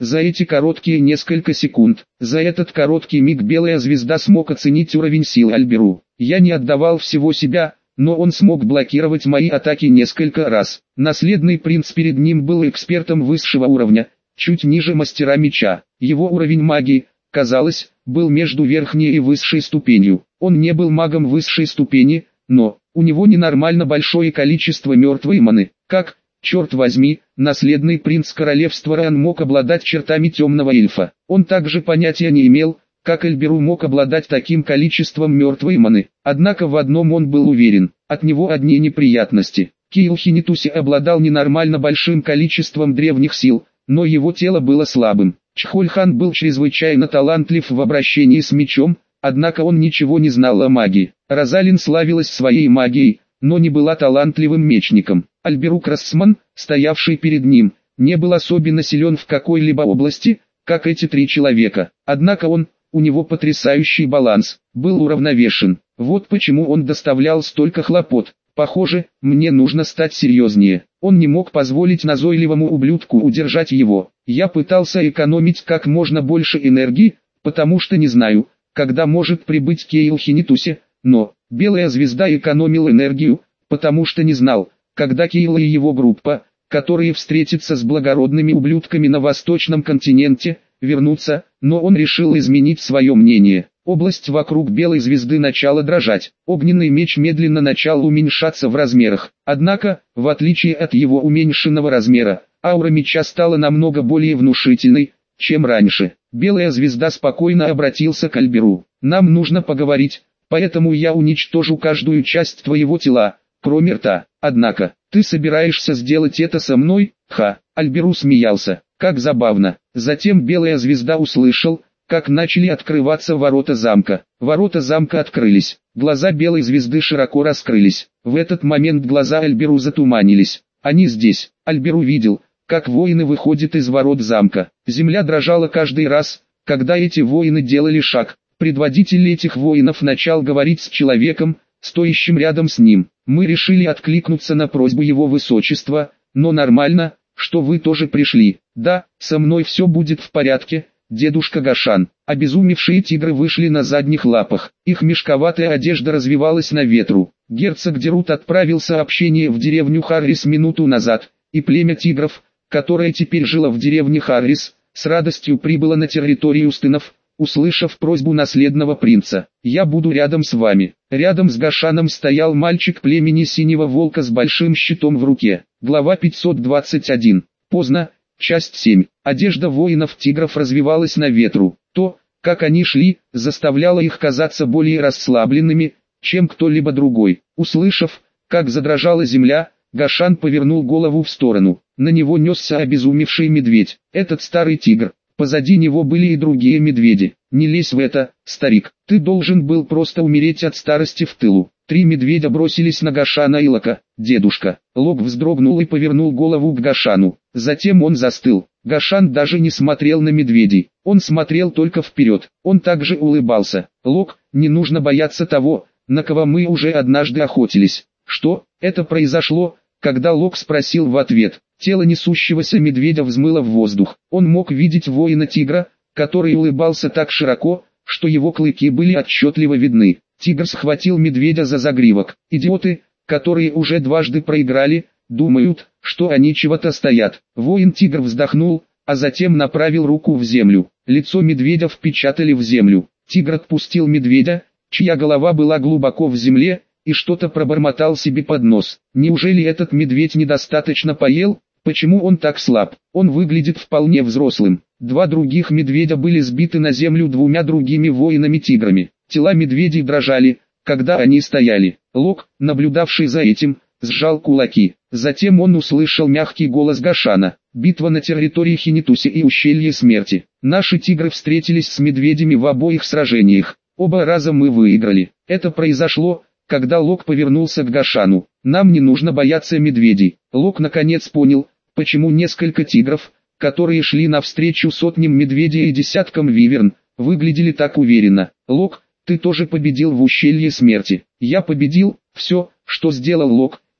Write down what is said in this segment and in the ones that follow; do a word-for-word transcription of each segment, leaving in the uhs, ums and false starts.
За эти короткие несколько секунд, за этот короткий миг Белая Звезда смог оценить уровень сил Альберу. Я не отдавал всего себя, но он смог блокировать мои атаки несколько раз. Наследный принц перед ним был экспертом высшего уровня, чуть ниже мастера меча. Его уровень магии, казалось, был между верхней и высшей ступенью. Он не был магом высшей ступени, но у него ненормально большое количество мертвой маны. Как, черт возьми, наследный принц королевства Раан мог обладать чертами темного эльфа? Он также понятия не имел, как Альберу мог обладать таким количеством мертвой маны. Однако в одном он был уверен, от него одни неприятности. Кейл Хинитуси обладал ненормально большим количеством древних сил, но его тело было слабым. Чхольхан был чрезвычайно талантлив в обращении с мечом, однако он ничего не знал о магии. Розалин славилась своей магией, но не была талантливым мечником. Альберу Красман, стоявший перед ним, не был особенно силен в какой-либо области, как эти три человека. Однако он, у него потрясающий баланс, был уравновешен. Вот почему он доставлял столько хлопот. Похоже, мне нужно стать серьезнее. Он не мог позволить назойливому ублюдку удержать его. Я пытался экономить как можно больше энергии, потому что не знаю, когда может прибыть Кейл Хинитуси, но Белая Звезда экономил энергию, потому что не знал, когда Кейл и его группа, которые встретятся с благородными ублюдками на восточном континенте, вернутся, но он решил изменить свое мнение. Область вокруг Белой Звезды начала дрожать, огненный меч медленно начал уменьшаться в размерах. Однако, в отличие от его уменьшенного размера, аура меча стала намного более внушительной, чем раньше. Белая Звезда спокойно обратился к Альберу. «Нам нужно поговорить, поэтому я уничтожу каждую часть твоего тела, кроме рта. Однако, ты собираешься сделать это со мной?» Ха, Альберу смеялся. Как забавно. Затем Белая Звезда услышал, как начали открываться ворота замка. Ворота замка открылись. Глаза Белой Звезды широко раскрылись. В этот момент глаза Альберу затуманились. Они здесь. Альберу видел, как воины выходят из ворот замка. Земля дрожала каждый раз, когда эти воины делали шаг. Предводитель этих воинов начал говорить с человеком, стоящим рядом с ним. «Мы решили откликнуться на просьбу его высочества, но нормально, что вы тоже пришли. Да, со мной все будет в порядке, дедушка Гашан». Обезумевшие тигры вышли на задних лапах. Их мешковатая одежда развивалась на ветру. Герцог Дерут отправил сообщение в деревню Харрис минуту назад, и племя тигров, которое теперь жило в деревне Харрис, с радостью прибыло на территорию Стынов, услышав просьбу наследного принца. «Я буду рядом с вами». Рядом с Гашаном стоял мальчик племени Синего Волка с большим щитом в руке. Глава пятьсот двадцать один. Поздно. Часть семь. Одежда воинов-тигров развивалась на ветру. То, как они шли, заставляло их казаться более расслабленными, чем кто-либо другой. Услышав, как задрожала земля, Гашан повернул голову в сторону. На него несся обезумевший медведь. Этот старый тигр. Позади него были и другие медведи. «Не лезь в это, старик, ты должен был просто умереть от старости в тылу». Три медведя бросились на Гашана и Лока. «Дедушка». Лок вздрогнул и повернул голову к Гашану. Затем он застыл. Гашан даже не смотрел на медведей. Он смотрел только вперед. Он также улыбался. «Лок, не нужно бояться того, на кого мы уже однажды охотились». «Что?» Это произошло, когда Лок спросил в ответ. Тело несущегося медведя взмыло в воздух. Он мог видеть воина-тигра, который улыбался так широко, что его клыки были отчетливо видны. Тигр схватил медведя за загривок. Идиоты, которые уже дважды проиграли, думают, что они чего-то стоят. Воин-тигр вздохнул, а затем направил руку в землю. Лицо медведя впечатали в землю. Тигр отпустил медведя, чья голова была глубоко в земле, и что-то пробормотал себе под нос. Неужели этот медведь недостаточно поел? Почему он так слаб? Он выглядит вполне взрослым. Два других медведя были сбиты на землю двумя другими воинами-тиграми. Тела медведей дрожали, когда они стояли. Лок, наблюдавший за этим, сжал кулаки. Затем он услышал мягкий голос Гашана. «Битва на территории Хинитуси и Ущелье Смерти. Наши тигры встретились с медведями в обоих сражениях. Оба раза мы выиграли. Это произошло, когда Лок повернулся к Гашану. Нам не нужно бояться медведей». Лок наконец понял, почему несколько тигров, которые шли навстречу сотням медведей и десяткам виверн, выглядели так уверенно. «Лок, ты тоже победил в Ущелье Смерти». «Я победил». Все, что сделал Лок,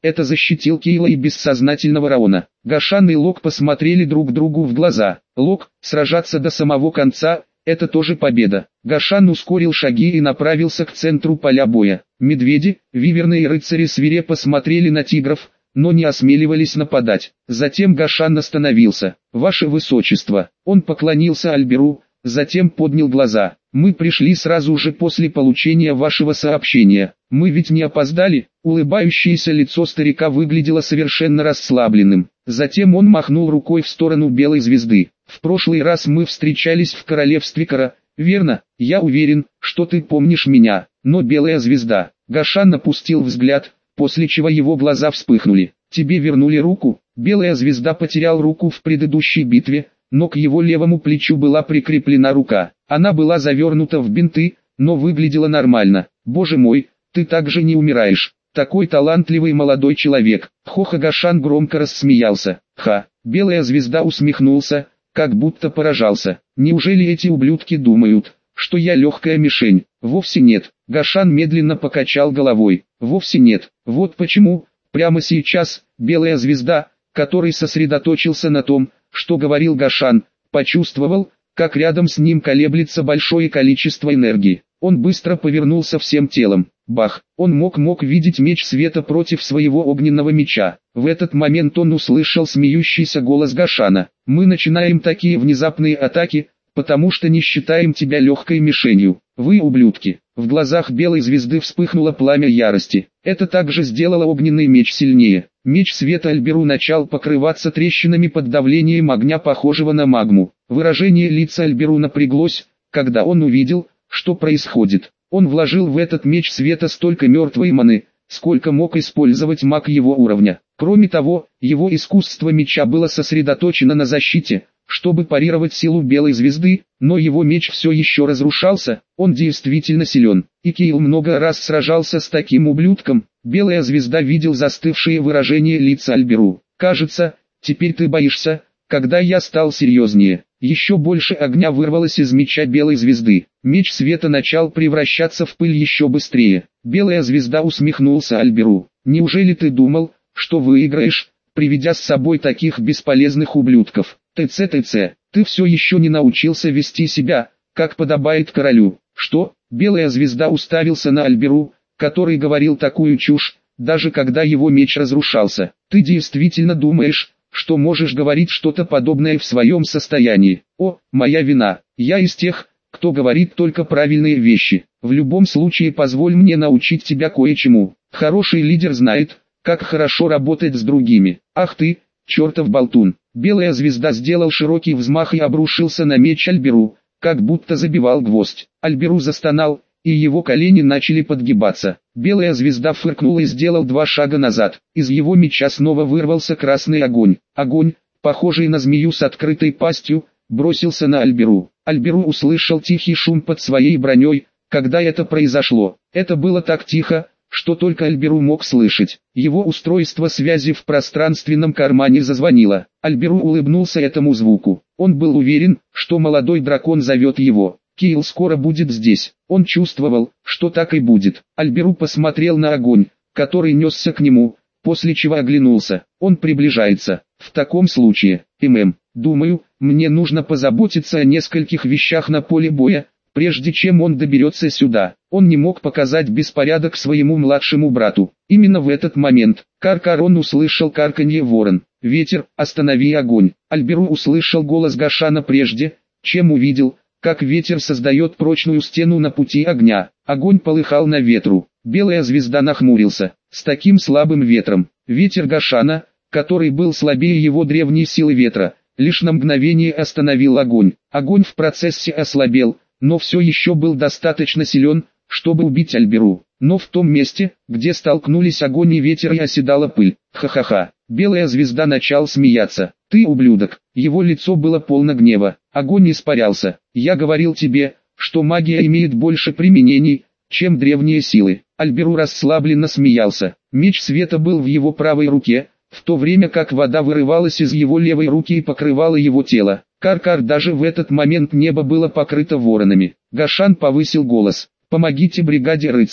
Это защитил Кейла и бессознательного Раона. Гашан и Лок посмотрели друг другу в глаза. Лок, сражаться до самого конца, это тоже победа. Гашан ускорил шаги и направился к центру поля боя. Медведи, виверны и рыцари свирепо смотрели на тигров, но не осмеливались нападать. Затем Гашан остановился. «Ваше Высочество!» Он поклонился Альберу, затем поднял глаза. «Мы пришли сразу же после получения вашего сообщения. Мы ведь не опоздали?» Улыбающееся лицо старика выглядело совершенно расслабленным. Затем он махнул рукой в сторону Белой Звезды. «В прошлый раз мы встречались в королевстве Кара, верно? Я уверен, что ты помнишь меня, но Белая Звезда...» Гашан опустил взгляд, после чего его глаза вспыхнули. «Тебе вернули руку?» Белая Звезда потерял руку в предыдущей битве, но к его левому плечу была прикреплена рука. Она была завернута в бинты, но выглядела нормально. «Боже мой, ты также не умираешь. Такой талантливый молодой человек». Хоха Гашан громко рассмеялся. «Ха!» Белая Звезда усмехнулся, как будто поражался. «Неужели эти ублюдки думают, что я легкая мишень?» «Вовсе нет». Гашан медленно покачал головой. «Вовсе нет. Вот почему, прямо сейчас, Белая Звезда, который сосредоточился на том, что говорил Гашан, почувствовал, как рядом с ним колеблется большое количество энергии. Он быстро повернулся всем телом. Бах! Он мог мог видеть меч света против своего огненного меча. В этот момент он услышал смеющийся голос Гашана. «Мы начинаем такие внезапные атаки, потому что не считаем тебя легкой мишенью. Вы ублюдки». В глазах Белой Звезды вспыхнуло пламя ярости. Это также сделало огненный меч сильнее. Меч света Альберу начал покрываться трещинами под давлением огня, похожего на магму. Выражение лица Альберу напряглось, когда он увидел, что происходит. Он вложил в этот меч света столько мертвой маны, сколько мог использовать маг его уровня. Кроме того, его искусство меча было сосредоточено на защите, чтобы парировать силу Белой Звезды, но его меч все еще разрушался. Он действительно силен. И Кейл много раз сражался с таким ублюдком. Белая Звезда видел застывшее выражение лица Альберу. «Кажется, теперь ты боишься, когда я стал серьезнее». Еще больше огня вырвалось из меча Белой Звезды. Меч света начал превращаться в пыль еще быстрее. Белая Звезда усмехнулся Альберу. «Неужели ты думал, что выиграешь, приведя с собой таких бесполезных ублюдков? ТЦ-ТЦ, ты все еще не научился вести себя, как подобает королю». «Что?» Белая Звезда уставился на Альберу, который говорил такую чушь, даже когда его меч разрушался. «Ты действительно думаешь, что можешь говорить что-то подобное в своем состоянии?» «О, моя вина. Я из тех, кто говорит только правильные вещи. В любом случае позволь мне научить тебя кое-чему. Хороший лидер знает, как хорошо работать с другими. Ах ты, чертов болтун». Белая Звезда сделал широкий взмах и обрушился на меч Альберу, как будто забивал гвоздь. Альберу застонал, и его колени начали подгибаться. Белая Звезда фыркнула и сделал два шага назад. Из его меча снова вырвался красный огонь. Огонь, похожий на змею с открытой пастью, бросился на Альберу. Альберу услышал тихий шум под своей броней, когда это произошло. Это было так тихо, что только Альберу мог слышать. Его устройство связи в пространственном кармане зазвонило. Альберу улыбнулся этому звуку. Он был уверен, что молодой дракон зовет его. Кейл скоро будет здесь. Он чувствовал, что так и будет. Альберу посмотрел на огонь, который несся к нему, после чего оглянулся. Он приближается. В таком случае, ММ, думаю, мне нужно позаботиться о нескольких вещах на поле боя, прежде чем он доберется сюда. Он не мог показать беспорядок своему младшему брату. Именно в этот момент Каркарон услышал карканье ворон. «Ветер, останови огонь». Альберу услышал голос Гашана прежде, чем увидел, как ветер создает прочную стену на пути огня. Огонь полыхал на ветру. Белая Звезда нахмурился. С таким слабым ветром, ветер Гашана, который был слабее его древней силы ветра, лишь на мгновение остановил огонь. Огонь в процессе ослабел, но все еще был достаточно силен, чтобы убить Альберу. Но в том месте, где столкнулись огонь и ветер, и оседала пыль. Ха-ха-ха. Белая Звезда начал смеяться. «Ты ублюдок». Его лицо было полно гнева. Огонь испарялся. «Я говорил тебе, что магия имеет больше применений, чем древние силы». Альберу расслабленно смеялся. Меч света был в его правой руке, в то время как вода вырывалась из его левой руки и покрывала его тело. Каркар, даже в этот момент небо было покрыто воронами. Гашан повысил голос. «Помогите бригаде рыцарей».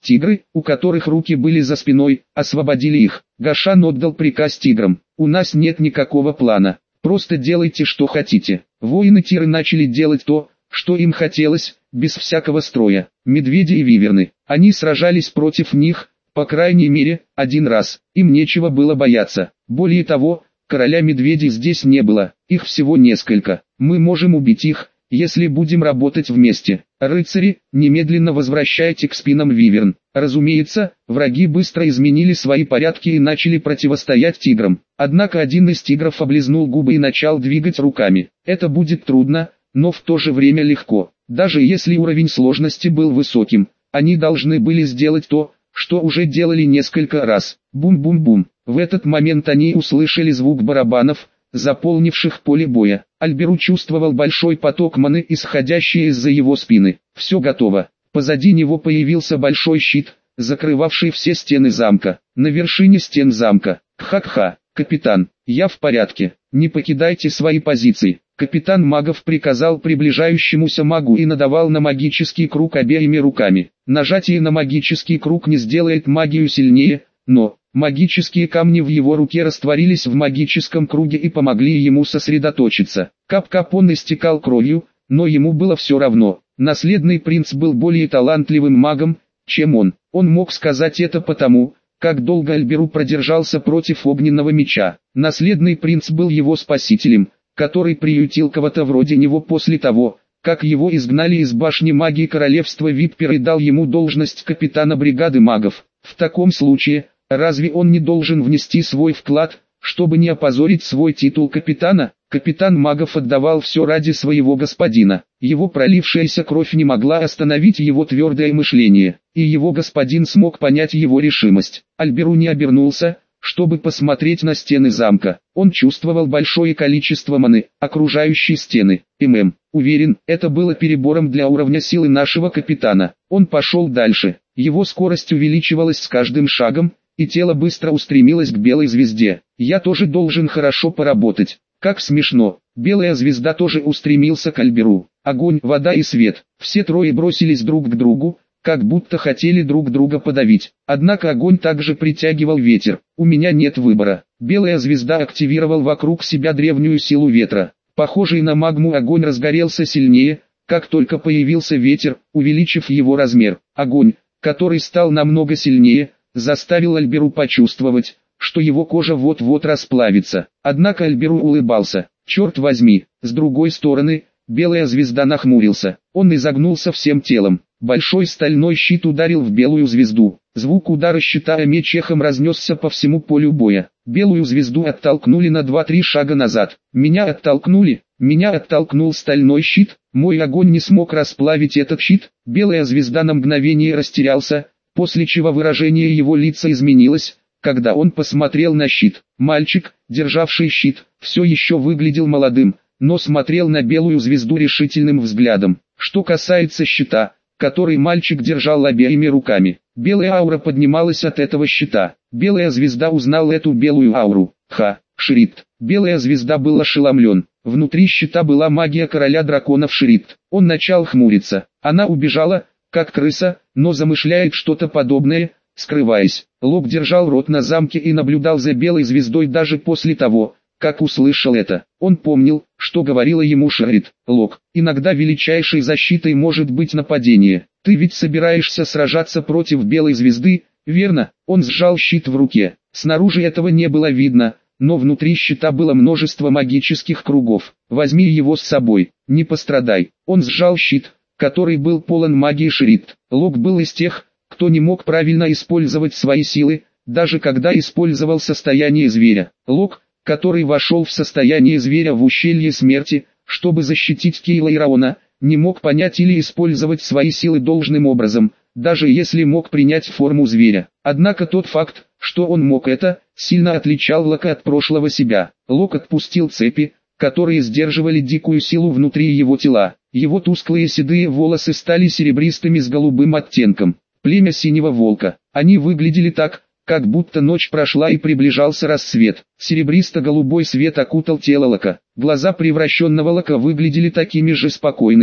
Тигры, у которых руки были за спиной, освободили их. Гашан отдал приказ тиграм: «У нас нет никакого плана, просто делайте что хотите». Воины-тиры начали делать то, что им хотелось, без всякого строя. Медведи и виверны. Они сражались против них, по крайней мере, один раз. Им нечего было бояться. Более того, короля медведей здесь не было, их всего несколько. Мы можем убить их, если будем работать вместе. Рыцари, немедленно возвращайте к спинам виверн. Разумеется, враги быстро изменили свои порядки и начали противостоять тиграм. Однако один из тигров облизнул губы и начал двигать руками. Это будет трудно, но в то же время легко. Даже если уровень сложности был высоким, они должны были сделать то, что уже делали несколько раз. Бум-бум-бум. В этот момент они услышали звук барабанов, заполнивших поле боя. Альберу чувствовал большой поток маны, исходящий из-за его спины. Все готово. Позади него появился большой щит, закрывавший все стены замка. На вершине стен замка. Кха-кха, капитан, я в порядке. Не покидайте свои позиции. Капитан магов приказал приближающемуся магу и надавал на магический круг обеими руками. Нажатие на магический круг не сделает магию сильнее, но магические камни в его руке растворились в магическом круге и помогли ему сосредоточиться. Кап-кап, он истекал кровью, но ему было все равно. Наследный принц был более талантливым магом, чем он. Он мог сказать это потому, как долго Альберу продержался против огненного меча. Наследный принц был его спасителем, который приютил кого-то вроде него после того, как его изгнали из башни магии королевства Виппер и дал ему должность капитана бригады магов. В таком случае, разве он не должен внести свой вклад, чтобы не опозорить свой титул капитана? Капитан магов отдавал все ради своего господина. Его пролившаяся кровь не могла остановить его твердое мышление, и его господин смог понять его решимость. Альберу не обернулся, чтобы посмотреть на стены замка. Он чувствовал большое количество маны, окружающей стены. ММ, уверен, это было перебором для уровня силы нашего капитана. Он пошел дальше. Его скорость увеличивалась с каждым шагом, и тело быстро устремилось к белой звезде. Я тоже должен хорошо поработать. Как смешно. Белая звезда тоже устремился к Альберу. Огонь, вода и свет. Все трое бросились друг к другу, как будто хотели друг друга подавить. Однако огонь также притягивал ветер. У меня нет выбора. Белая звезда активировал вокруг себя древнюю силу ветра. Похожий на магму огонь разгорелся сильнее, как только появился ветер, увеличив его размер. Огонь, который стал намного сильнее, заставил Альберу почувствовать, что его кожа вот-вот расплавится. Однако Альберу улыбался. Черт возьми, с другой стороны, белая звезда нахмурился. Он изогнулся всем телом. Большой стальной щит ударил в белую звезду. Звук удара щита о меч эхом разнесся по всему полю боя. Белую звезду оттолкнули на два-три шага назад. Меня оттолкнули, меня оттолкнул стальной щит. Мой огонь не смог расплавить этот щит. Белая звезда на мгновение растерялся, после чего выражение его лица изменилось, когда он посмотрел на щит. Мальчик, державший щит, все еще выглядел молодым, но смотрел на белую звезду решительным взглядом. Что касается щита, который мальчик держал обеими руками, белая аура поднималась от этого щита. Белая звезда узнала эту белую ауру. Ха, Шрифт. Белая звезда был ошеломлен. Внутри щита была магия короля драконов Шрифт. Он начал хмуриться. Она убежала, как крыса, но замышляет что-то подобное, скрываясь. Лок держал рот на замке и наблюдал за белой звездой даже после того, как услышал это. Он помнил, что говорила ему Шрифт. Лок, иногда величайшей защитой может быть нападение. Ты ведь собираешься сражаться против белой звезды, верно? Он сжал щит в руке. Снаружи этого не было видно, но внутри щита было множество магических кругов. Возьми его с собой, не пострадай. Он сжал щит, который был полон магии Шрифт. Лок был из тех, кто не мог правильно использовать свои силы, даже когда использовал состояние зверя. Лок, который вошел в состояние зверя в ущелье смерти, чтобы защитить Кейла и Раона, не мог понять или использовать свои силы должным образом, даже если мог принять форму зверя. Однако тот факт, что он мог это, сильно отличал Лока от прошлого себя. Лок отпустил цепи, которые сдерживали дикую силу внутри его тела. Его тусклые седые волосы стали серебристыми с голубым оттенком. Племя синего волка. Они выглядели так, как будто ночь прошла и приближался рассвет. Серебристо-голубой свет окутал тело Лока. Глаза превращенного Лока выглядели такими же спокойными,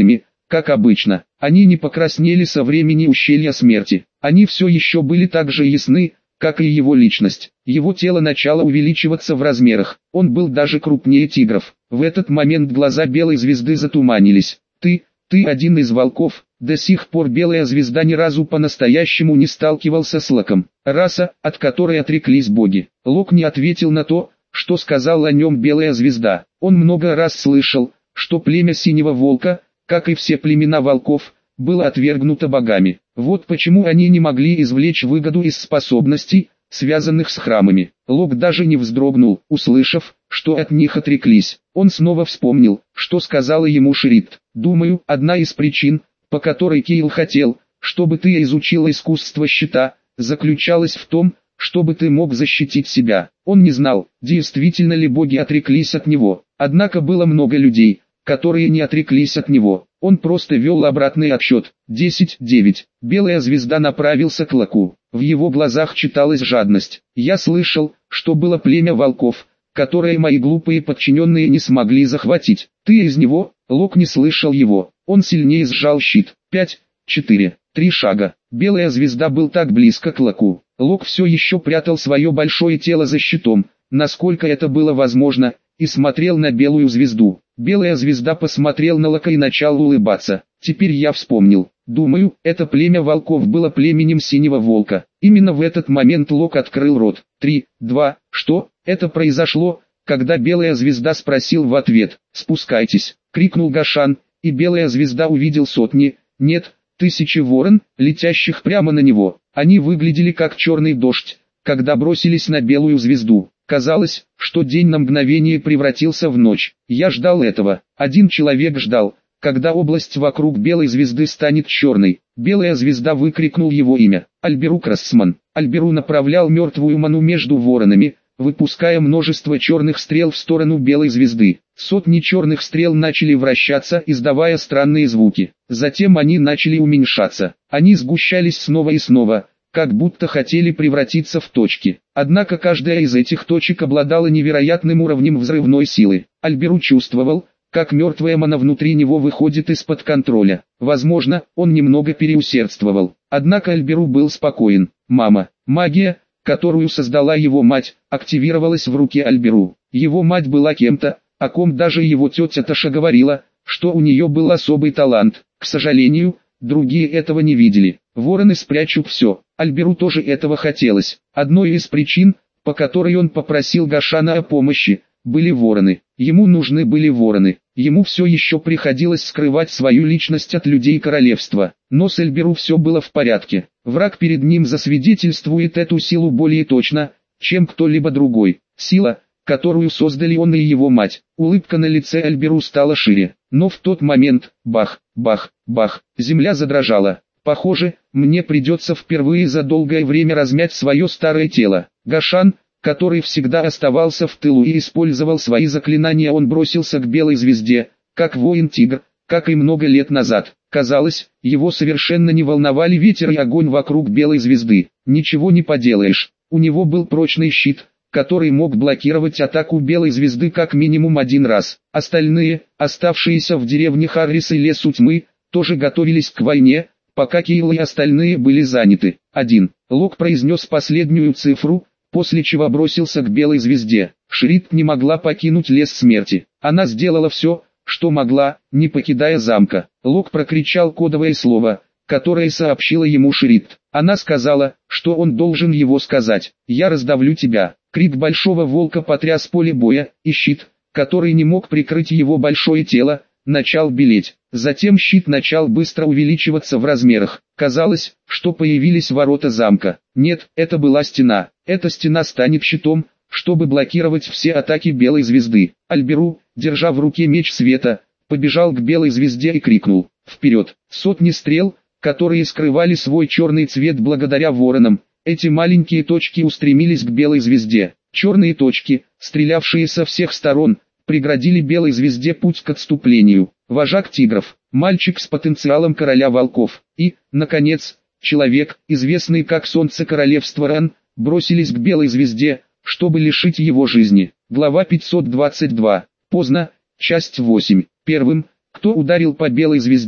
как обычно. Они не покраснели со времени ущелья смерти. Они все еще были так же ясны, как и его личность. Его тело начало увеличиваться в размерах. Он был даже крупнее тигров. В этот момент глаза Белой Звезды затуманились. «Ты, ты один из волков». До сих пор Белая Звезда ни разу по-настоящему не сталкивался с Локом. Раса, от которой отреклись боги. Лок не ответил на то, что сказал о нем Белая Звезда. Он много раз слышал, что племя Синего Волка, как и все племена волков, было отвергнуто богами. Вот почему они не могли извлечь выгоду из способностей, связанных с храмами. Лок даже не вздрогнул, услышав, что от них отреклись. Он снова вспомнил, что сказала ему Шрид. «Думаю, одна из причин, по которой Кейл хотел, чтобы ты изучила искусство щита, заключалась в том, чтобы ты мог защитить себя». Он не знал, действительно ли боги отреклись от него. Однако было много людей, которые не отреклись от него. Он просто вел обратный отсчет. десять девять. Белая Звезда направился к Локу. В его глазах читалась жадность. «Я слышал, что было племя волков, которое мои глупые подчиненные не смогли захватить. Ты из него?» Лок не слышал его. Он сильнее сжал щит. пять четыре. Три шага. Белая Звезда был так близко к Локу. Лок все еще прятал свое большое тело за щитом, насколько это было возможно, и смотрел на Белую Звезду. Белая Звезда посмотрел на Лока и начал улыбаться. «Теперь я вспомнил. Думаю, это племя волков было племенем Синего Волка». Именно в этот момент Лок открыл рот. три два. Что? Это произошло, когда Белая Звезда спросил в ответ. «Спускайтесь!» — крикнул Гашан, и Белая Звезда увидел сотни, нет, тысячи ворон, летящих прямо на него. Они выглядели как черный дождь, когда бросились на Белую Звезду. Казалось, что день на мгновение превратился в ночь. Я ждал этого. Один человек ждал, когда область вокруг Белой Звезды станет черной. Белая Звезда выкрикнул его имя. Альберу Красман. Альберу направлял мертвую ману между воронами, выпуская множество черных стрел в сторону Белой Звезды. Сотни черных стрел начали вращаться, издавая странные звуки. Затем они начали уменьшаться. Они сгущались снова и снова, как будто хотели превратиться в точки. Однако каждая из этих точек обладала невероятным уровнем взрывной силы. Альберу чувствовал, как мертвая мана внутри него выходит из-под контроля. Возможно, он немного переусердствовал. Однако Альберу был спокоен. Мама, магия, которую создала его мать, активировалась в руке Альберу. Его мать была кем-то, о ком даже его тетя Таша говорила, что у нее был особый талант. К сожалению, другие этого не видели. Вороны спрячут все. Альберу тоже этого хотелось. Одной из причин, по которой он попросил Гашана о помощи, были вороны. Ему нужны были вороны. Ему все еще приходилось скрывать свою личность от людей королевства. Но с Альберу все было в порядке. Враг перед ним засвидетельствует эту силу более точно, чем кто-либо другой. Сила, которую создали он и его мать. Улыбка на лице Альберу стала шире. Но в тот момент, бах, бах, бах, земля задрожала. Похоже, мне придется впервые за долгое время размять свое старое тело. Гашан, который всегда оставался в тылу и использовал свои заклинания, он бросился к Белой Звезде, как воин-тигр, как и много лет назад. Казалось, его совершенно не волновали ветер и огонь вокруг Белой Звезды. Ничего не поделаешь, у него был прочный щит, который мог блокировать атаку Белой Звезды как минимум один раз. Остальные, оставшиеся в деревне Харрис и Лесу Тьмы, тоже готовились к войне, пока Кейл и остальные были заняты. Один. Лок произнес последнюю цифру, после чего бросился к Белой Звезде. Шрид не могла покинуть лес смерти. Она сделала все, что могла, не покидая замка. Лок прокричал кодовое слово, которое сообщила ему Шрид. Она сказала, что он должен его сказать. «Я раздавлю тебя». Крик большого волка потряс поле боя, и щит, который не мог прикрыть его большое тело, начал белеть. Затем щит начал быстро увеличиваться в размерах. Казалось, что появились ворота замка. Нет, это была стена. Эта стена станет щитом, чтобы блокировать все атаки Белой Звезды. Альберу, держа в руке меч света, побежал к Белой Звезде и крикнул: «Вперед!» Сотни стрел, которые скрывали свой черный цвет благодаря воронам, эти маленькие точки устремились к Белой Звезде. Черные точки, стрелявшие со всех сторон, преградили Белой Звезде путь к отступлению. Вожак тигров, мальчик с потенциалом короля волков и, наконец, человек, известный как Солнце Королевства Ран, бросились к Белой Звезде, чтобы лишить его жизни. Глава пятьсот двадцать два. Поздно. Часть восемь. Первым, кто ударил по Белой Звезде,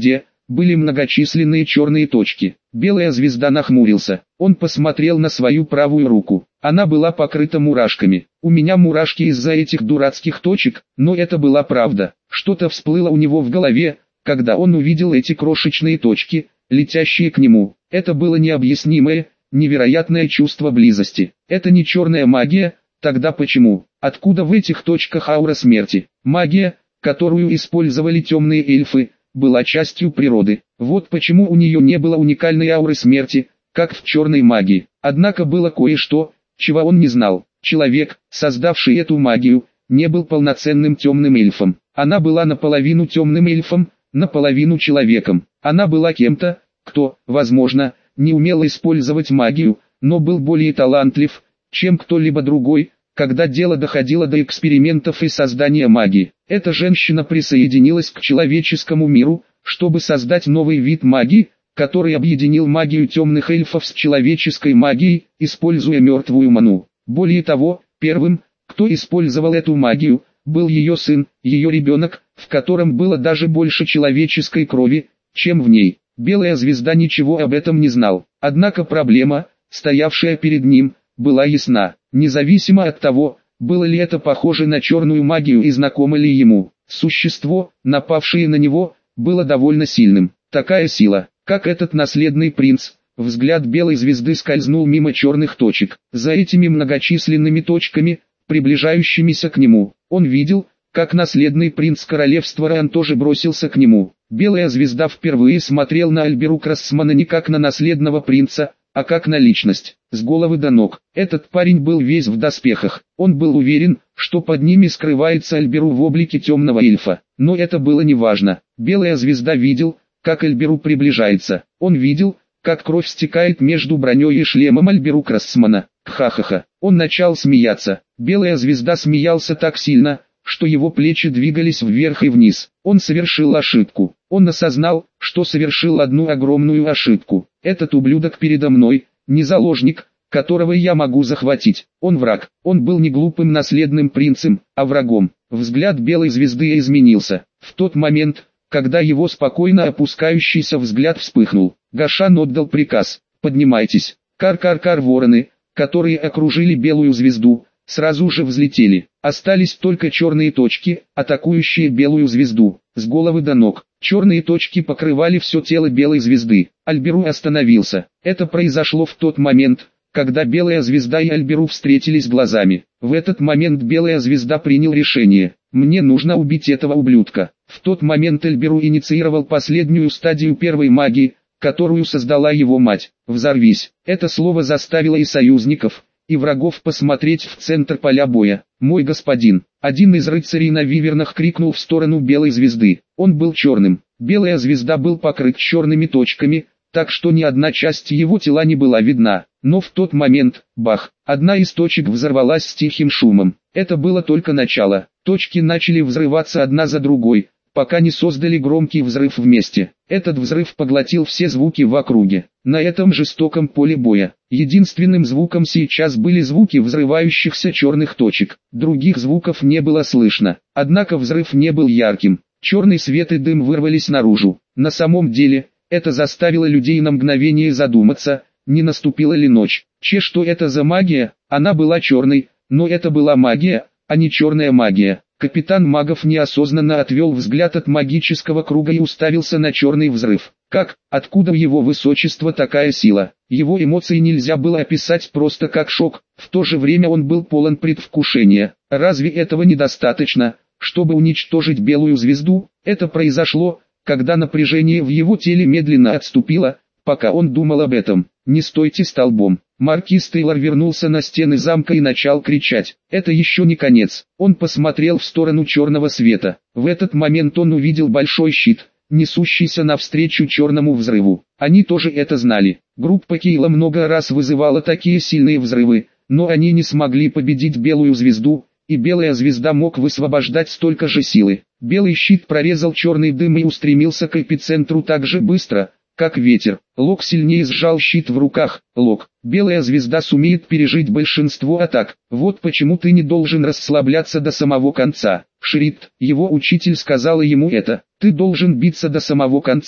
были многочисленные черные точки. Белая звезда нахмурился. Он посмотрел на свою правую руку. Она была покрыта мурашками. У меня мурашки из-за этих дурацких точек, но это была правда. Что-то всплыло у него в голове, когда он увидел эти крошечные точки, летящие к нему. Это было необъяснимое, невероятное чувство близости. Это не черная магия, тогда почему? Откуда в этих точках аура смерти? Магия, которую использовали темные эльфы, была частью природы. Вот почему у нее не было уникальной ауры смерти, как в черной магии. Однако было кое-что, чего он не знал. Человек, создавший эту магию, не был полноценным темным эльфом. Она была наполовину темным эльфом, наполовину человеком. Она была кем-то, кто, возможно, не умел использовать магию, но был более талантлив, чем кто-либо другой, когда дело доходило до экспериментов и создания магии. Эта женщина присоединилась к человеческому миру, чтобы создать новый вид магии, который объединил магию темных эльфов с человеческой магией, используя мертвую ману. Более того, первым, кто использовал эту магию, был ее сын, ее ребенок, в котором было даже больше человеческой крови, чем в ней. Белая звезда ничего об этом не знал. Однако проблема, стоявшая перед ним, была ясна. Независимо от того, было ли это похоже на черную магию и знакомо ли ему, существо, напавшее на него, было довольно сильным. Такая сила, как этот наследный принц. Взгляд белой звезды скользнул мимо черных точек. За этими многочисленными точками, приближающимися к нему, он видел, как наследный принц королевства Ран тоже бросился к нему. Белая звезда впервые смотрел на Альберу Крассмана не как на наследного принца, а как на личность, с головы до ног. Этот парень был весь в доспехах. Он был уверен, что под ними скрывается Альберу в облике темного эльфа. Но это было неважно. Белая звезда видел, как Альберу приближается. Он видел, как кровь стекает между броней и шлемом Альберу Крассмана. Ха-ха-ха. Он начал смеяться. Белая звезда смеялся так сильно, что его плечи двигались вверх и вниз. Он совершил ошибку. Он осознал, что совершил одну огромную ошибку. Этот ублюдок передо мной, не заложник, которого я могу захватить. Он враг. Он был не глупым наследным принцем, а врагом. Взгляд белой звезды изменился. В тот момент, когда его спокойно опускающийся взгляд вспыхнул, Гашан отдал приказ: «Поднимайтесь». Кар-кар-кар вороны, которые окружили белую звезду, сразу же взлетели. Остались только черные точки, атакующие белую звезду, с головы до ног. Черные точки покрывали все тело белой звезды. Альберу остановился. Это произошло в тот момент, когда белая звезда и Альберу встретились глазами. В этот момент белая звезда принял решение: «Мне нужно убить этого ублюдка». В тот момент Альберу инициировал последнюю стадию первой магии, которую создала его мать. «Взорвись». Это слово заставило и союзников, и врагов посмотреть в центр поля боя. «Мой господин!» Один из рыцарей на вивернах крикнул в сторону белой звезды. Он был черным. Белая звезда был покрыт черными точками, так что ни одна часть его тела не была видна. Но в тот момент, бах, одна из точек взорвалась с тихим шумом. Это было только начало. Точки начали взрываться одна за другой, пока не создали громкий взрыв вместе. Этот взрыв поглотил все звуки в округе. На этом жестоком поле боя, единственным звуком сейчас были звуки взрывающихся черных точек. Других звуков не было слышно. Однако взрыв не был ярким. Черный свет и дым вырвались наружу. На самом деле, это заставило людей на мгновение задуматься, не наступила ли ночь. Че, что это за магия? Она была черной, но это была магия, а не черная магия. Капитан магов неосознанно отвел взгляд от магического круга и уставился на черный взрыв. Как, откуда у его высочества такая сила? Его эмоции нельзя было описать просто как шок, в то же время он был полон предвкушения. Разве этого недостаточно, чтобы уничтожить белую звезду? Это произошло, когда напряжение в его теле медленно отступило, пока он думал об этом. «Не стойте столбом». Маркиз Тейлор вернулся на стены замка и начал кричать. Это еще не конец. Он посмотрел в сторону черного света. В этот момент он увидел большой щит, несущийся навстречу черному взрыву. Они тоже это знали. Группа Кейла много раз вызывала такие сильные взрывы, но они не смогли победить белую звезду, и белая звезда мог высвобождать столько же силы. Белый щит прорезал черный дым и устремился к эпицентру так же быстро, как ветер. Лок сильнее сжал щит в руках. Лок, белая звезда сумеет пережить большинство атак. Вот почему ты не должен расслабляться до самого конца. Шрид, его учитель, сказала ему это. Ты должен биться до самого конца.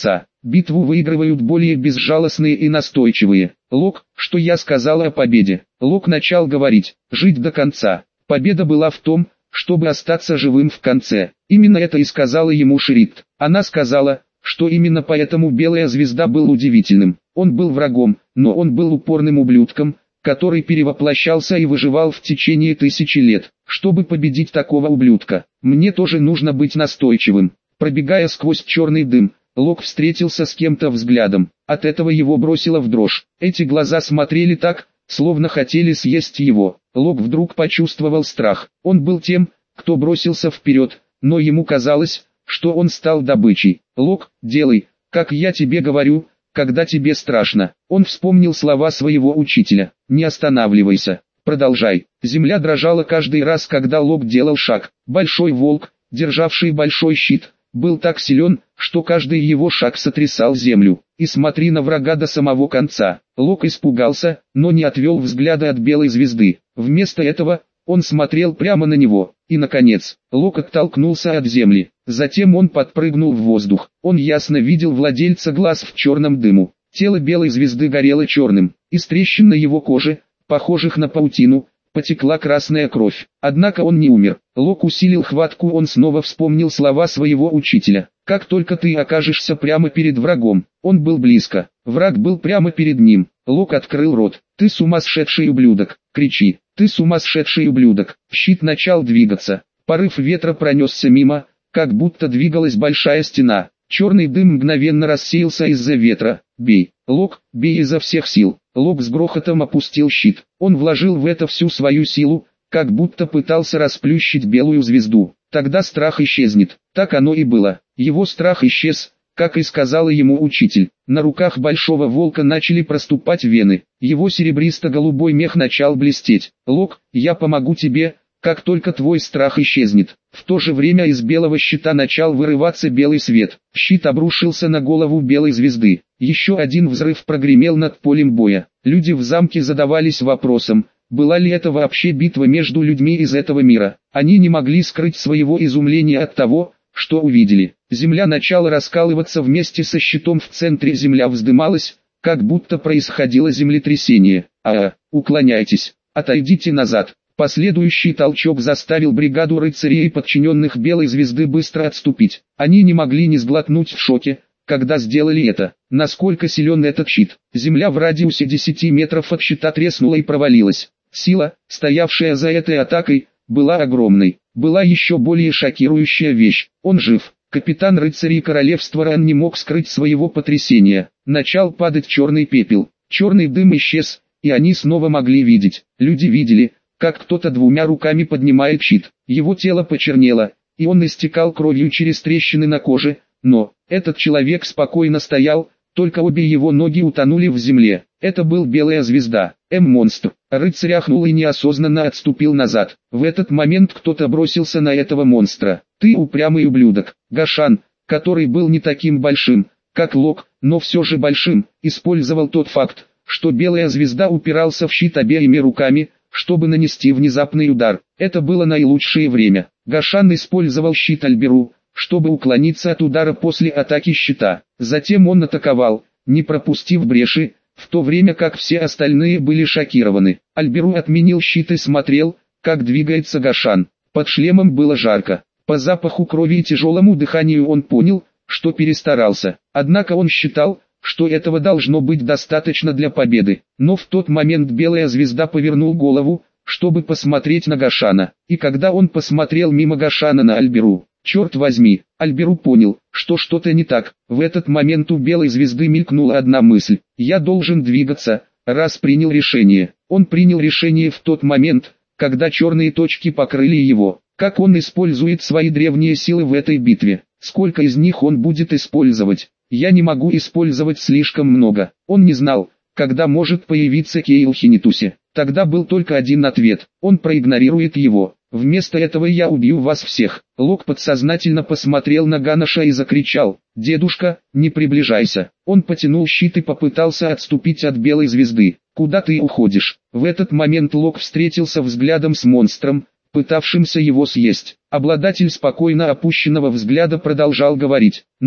Битву выигрывают более безжалостные и настойчивые. Лок, что я сказала о победе? Лок начал говорить, жить до конца. Победа была в том, чтобы остаться живым в конце. Именно это и сказала ему Шрид. Она сказала, что именно поэтому Белая Звезда был удивительным. Он был врагом, но он был упорным ублюдком, который перевоплощался и выживал в течение тысячи лет. Чтобы победить такого ублюдка, мне тоже нужно быть настойчивым. Пробегая сквозь черный дым, Лок встретился с кем-то взглядом. От этого его бросило в дрожь. Эти глаза смотрели так, словно хотели съесть его. Лок вдруг почувствовал страх. Он был тем, кто бросился вперед, но ему казалось, что он стал добычей. «Лок, делай, как я тебе говорю, когда тебе страшно». Он вспомнил слова своего учителя. «Не останавливайся, продолжай». Земля дрожала каждый раз, когда Лок делал шаг. Большой волк, державший большой щит, был так силен, что каждый его шаг сотрясал землю. «И смотри на врага до самого конца». Лок испугался, но не отвел взгляда от Белой Звезды. Вместо этого, он смотрел прямо на него. И наконец, Лок оттолкнулся от земли. Затем он подпрыгнул в воздух. Он ясно видел владельца глаз в черном дыму. Тело Белой Звезды горело черным. Из трещин на его коже, похожих на паутину, потекла красная кровь. Однако он не умер. Лок усилил хватку, он снова вспомнил слова своего учителя. «Как только ты окажешься прямо перед врагом». Он был близко. Враг был прямо перед ним. Лок открыл рот. «Ты сумасшедший ублюдок! Кричи! Ты сумасшедший ублюдок!» Щит начал двигаться. Порыв ветра пронесся мимо, как будто двигалась большая стена. Черный дым мгновенно рассеялся из-за ветра. «Бей, Лок, бей изо всех сил». Лок с грохотом опустил щит. Он вложил в это всю свою силу, как будто пытался расплющить Белую Звезду. Тогда страх исчезнет. Так оно и было. Его страх исчез, как и сказал ему учитель. На руках большого волка начали проступать вены. Его серебристо-голубой мех начал блестеть. «Лок, я помогу тебе, как только твой страх исчезнет». В то же время из белого щита начал вырываться белый свет. Щит обрушился на голову Белой Звезды. Еще один взрыв прогремел над полем боя. Люди в замке задавались вопросом, была ли это вообще битва между людьми из этого мира. Они не могли скрыть своего изумления от того, что увидели. Земля начала раскалываться вместе со щитом в центре. Земля вздымалась, как будто происходило землетрясение. «А, уклоняйтесь, отойдите назад». Последующий толчок заставил бригаду рыцарей и подчиненных Белой Звезды быстро отступить. Они не могли не сглотнуть в шоке, когда сделали это. Насколько силен этот щит? Земля в радиусе десяти метров от щита треснула и провалилась. Сила, стоявшая за этой атакой, была огромной. Была еще более шокирующая вещь. Он жив. Капитан рыцарей королевства Ран не мог скрыть своего потрясения. Начал падать черный пепел. Черный дым исчез, и они снова могли видеть. Люди видели, как кто-то двумя руками поднимает щит. Его тело почернело, и он истекал кровью через трещины на коже, но этот человек спокойно стоял, только обе его ноги утонули в земле. Это был Белая Звезда, М-монстр. Рыцарь ахнул и неосознанно отступил назад. В этот момент кто-то бросился на этого монстра. «Ты упрямый ублюдок». Гашан, который был не таким большим, как Лок, но все же большим, использовал тот факт, что Белая Звезда упирался в щит обеими руками, чтобы нанести внезапный удар. Это было наилучшее время. Гашан использовал щит Альберу, чтобы уклониться от удара после атаки щита. Затем он атаковал, не пропустив бреши, в то время как все остальные были шокированы. Альберу отменил щит и смотрел, как двигается Гашан. Под шлемом было жарко. По запаху крови и тяжелому дыханию он понял, что перестарался. Однако он считал, что этого должно быть достаточно для победы. Но в тот момент Белая Звезда повернул голову, чтобы посмотреть на Гашана. И когда он посмотрел мимо Гашана на Альберу, черт возьми, Альберу понял, что что-то не так. В этот момент у Белой Звезды мелькнула одна мысль. «Я должен двигаться, раз принял решение». Он принял решение в тот момент, когда черные точки покрыли его. Как он использует свои древние силы в этой битве? Сколько из них он будет использовать? «Я не могу использовать слишком много». Он не знал, когда может появиться Кейл Хинитуси. Тогда был только один ответ. Он проигнорирует его. Вместо этого я убью вас всех. Лок подсознательно посмотрел на Ганаша и закричал: «Дедушка, не приближайся». Он потянул щит и попытался отступить от Белой Звезды. «Куда ты уходишь?» В этот момент Лок встретился взглядом с монстром, пытавшимся его съесть. Обладатель спокойно опущенного взгляда продолжал говорить: «Ну,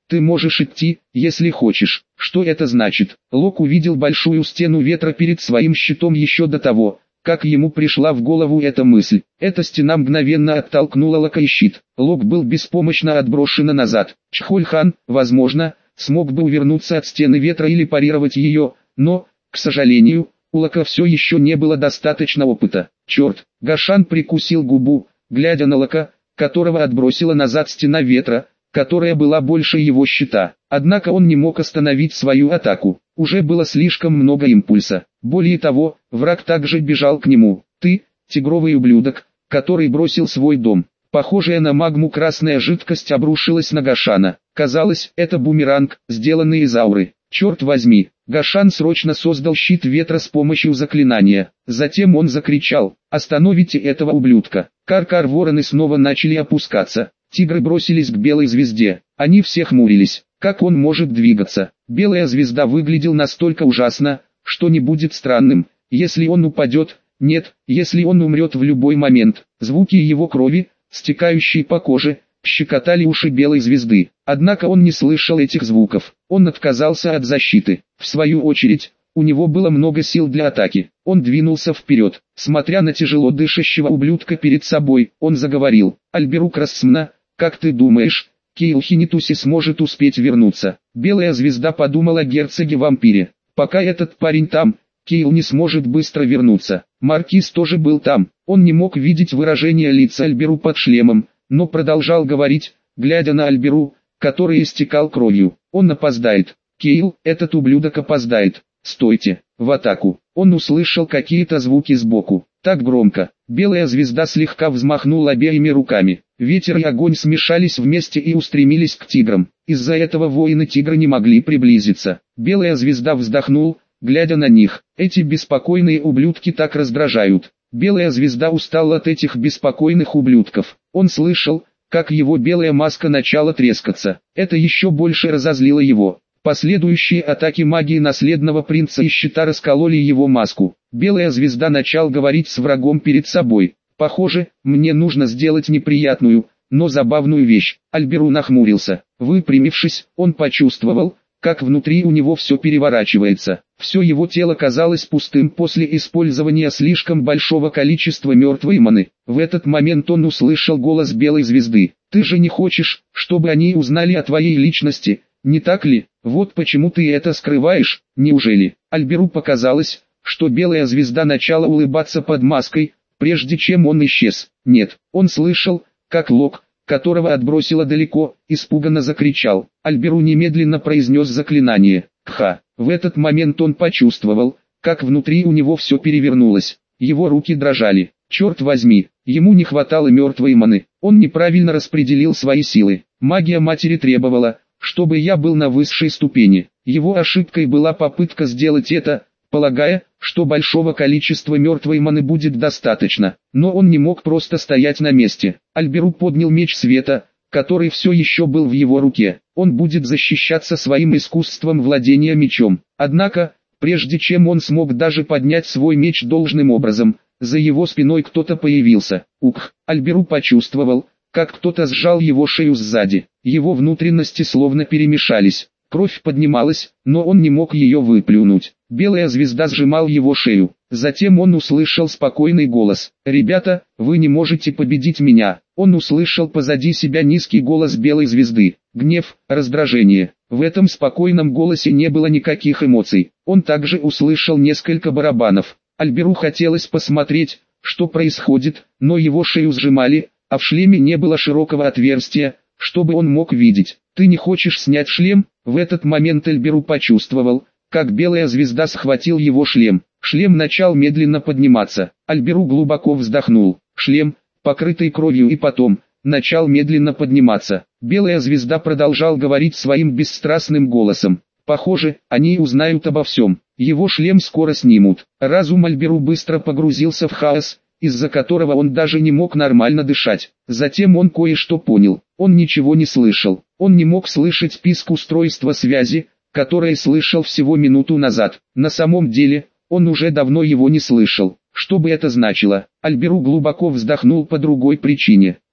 Ты можешь идти, если хочешь. Что это значит? Лок увидел большую стену ветра перед своим щитом еще до того, как ему пришла в голову эта мысль. Эта стена мгновенно оттолкнула Лока и щит. Лок был беспомощно отброшен назад. Чхоль-хан, возможно, смог бы увернуться от стены ветра или парировать ее, но, к сожалению, у Лока все еще не было достаточно опыта. Черт, Гашан прикусил губу, глядя на Лока, которого отбросила назад стена ветра, которая была больше его щита. Однако он не мог остановить свою атаку. Уже было слишком много импульса. Более того, враг также бежал к нему. Ты, тигровый ублюдок, который бросил свой дом. Похожая на магму красная жидкость обрушилась на Гашана. Казалось, это бумеранг, сделанный из ауры. Черт возьми, Гашан срочно создал щит ветра с помощью заклинания. Затем он закричал: «Остановите этого ублюдка!» Кар-кар вороны снова начали опускаться. Тигры бросились к белой звезде. Они все хмурились. Как он может двигаться? Белая звезда выглядел настолько ужасно, что не будет странным, если он упадет. Нет, если он умрет в любой момент. Звуки его крови, стекающие по коже, щекотали уши белой звезды. Однако он не слышал этих звуков. Он отказался от защиты. В свою очередь, у него было много сил для атаки. Он двинулся вперед. Смотря на тяжело дышащего ублюдка перед собой, он заговорил: «Альберу Красмна, как ты думаешь, Кейл Хинитуси сможет успеть вернуться?» Белая звезда подумала о герцоге-вампире. «Пока этот парень там, Кейл не сможет быстро вернуться». Маркиз тоже был там. Он не мог видеть выражение лица Альберу под шлемом, но продолжал говорить, глядя на Альберу, который истекал кровью. «Он опоздает. Кейл, этот ублюдок опоздает. Стойте, в атаку!» Он услышал какие-то звуки сбоку. Так громко. Белая звезда слегка взмахнула обеими руками. Ветер и огонь смешались вместе и устремились к тиграм. Из-за этого воины-тигра не могли приблизиться. Белая звезда вздохнул, глядя на них. Эти беспокойные ублюдки так раздражают. Белая звезда устала от этих беспокойных ублюдков. Он слышал, как его белая маска начала трескаться. Это еще больше разозлило его. Последующие атаки магии наследного принца и щита раскололи его маску. Белая звезда начал говорить с врагом перед собой. «Похоже, мне нужно сделать неприятную, но забавную вещь». Альберу нахмурился. Выпрямившись, он почувствовал, как внутри у него все переворачивается. Все его тело казалось пустым после использования слишком большого количества мертвой маны. В этот момент он услышал голос белой звезды. «Ты же не хочешь, чтобы они узнали о твоей личности, не так ли? Вот почему ты это скрываешь, неужели?» Альберу показалось, что белая звезда начала улыбаться под маской, прежде чем он исчез. Нет, он слышал, как Лок, которого отбросило далеко, испуганно закричал. Альберу немедленно произнес заклинание. Кха. В этот момент он почувствовал, как внутри у него все перевернулось. Его руки дрожали. Черт возьми, ему не хватало мертвой маны. Он неправильно распределил свои силы. Магия матери требовала, чтобы я был на высшей ступени. Его ошибкой была попытка сделать это, полагая, что большого количества мертвой маны будет достаточно. Но он не мог просто стоять на месте. Альберу поднял меч света, который все еще был в его руке. Он будет защищаться своим искусством владения мечом. Однако, прежде чем он смог даже поднять свой меч должным образом, за его спиной кто-то появился. Ух, Альберу почувствовал, как кто-то сжал его шею сзади. Его внутренности словно перемешались. Кровь поднималась, но он не мог ее выплюнуть. Белая звезда сжимал его шею. Затем он услышал спокойный голос. «Ребята, вы не можете победить меня». Он услышал позади себя низкий голос белой звезды. Гнев, раздражение. В этом спокойном голосе не было никаких эмоций. Он также услышал несколько барабанов. Альберу хотелось посмотреть, что происходит, но его шею сжимали, а в шлеме не было широкого отверстия, чтобы он мог видеть. «Ты не хочешь снять шлем?» В этот момент Альберу почувствовал, как белая звезда схватил его шлем. Шлем начал медленно подниматься. Альберу глубоко вздохнул. Шлем, покрытый кровью, и потом начал медленно подниматься. Белая звезда продолжал говорить своим бесстрастным голосом. «Похоже, они узнают обо всем. Его шлем скоро снимут». Разум Альберу быстро погрузился в хаос, из-за которого он даже не мог нормально дышать. Затем он кое-что понял. Он ничего не слышал. Он не мог слышать писк устройства связи, которое слышал всего минуту назад. На самом деле, он уже давно его не слышал. Что бы это значило? Альберу глубоко вздохнул по другой причине.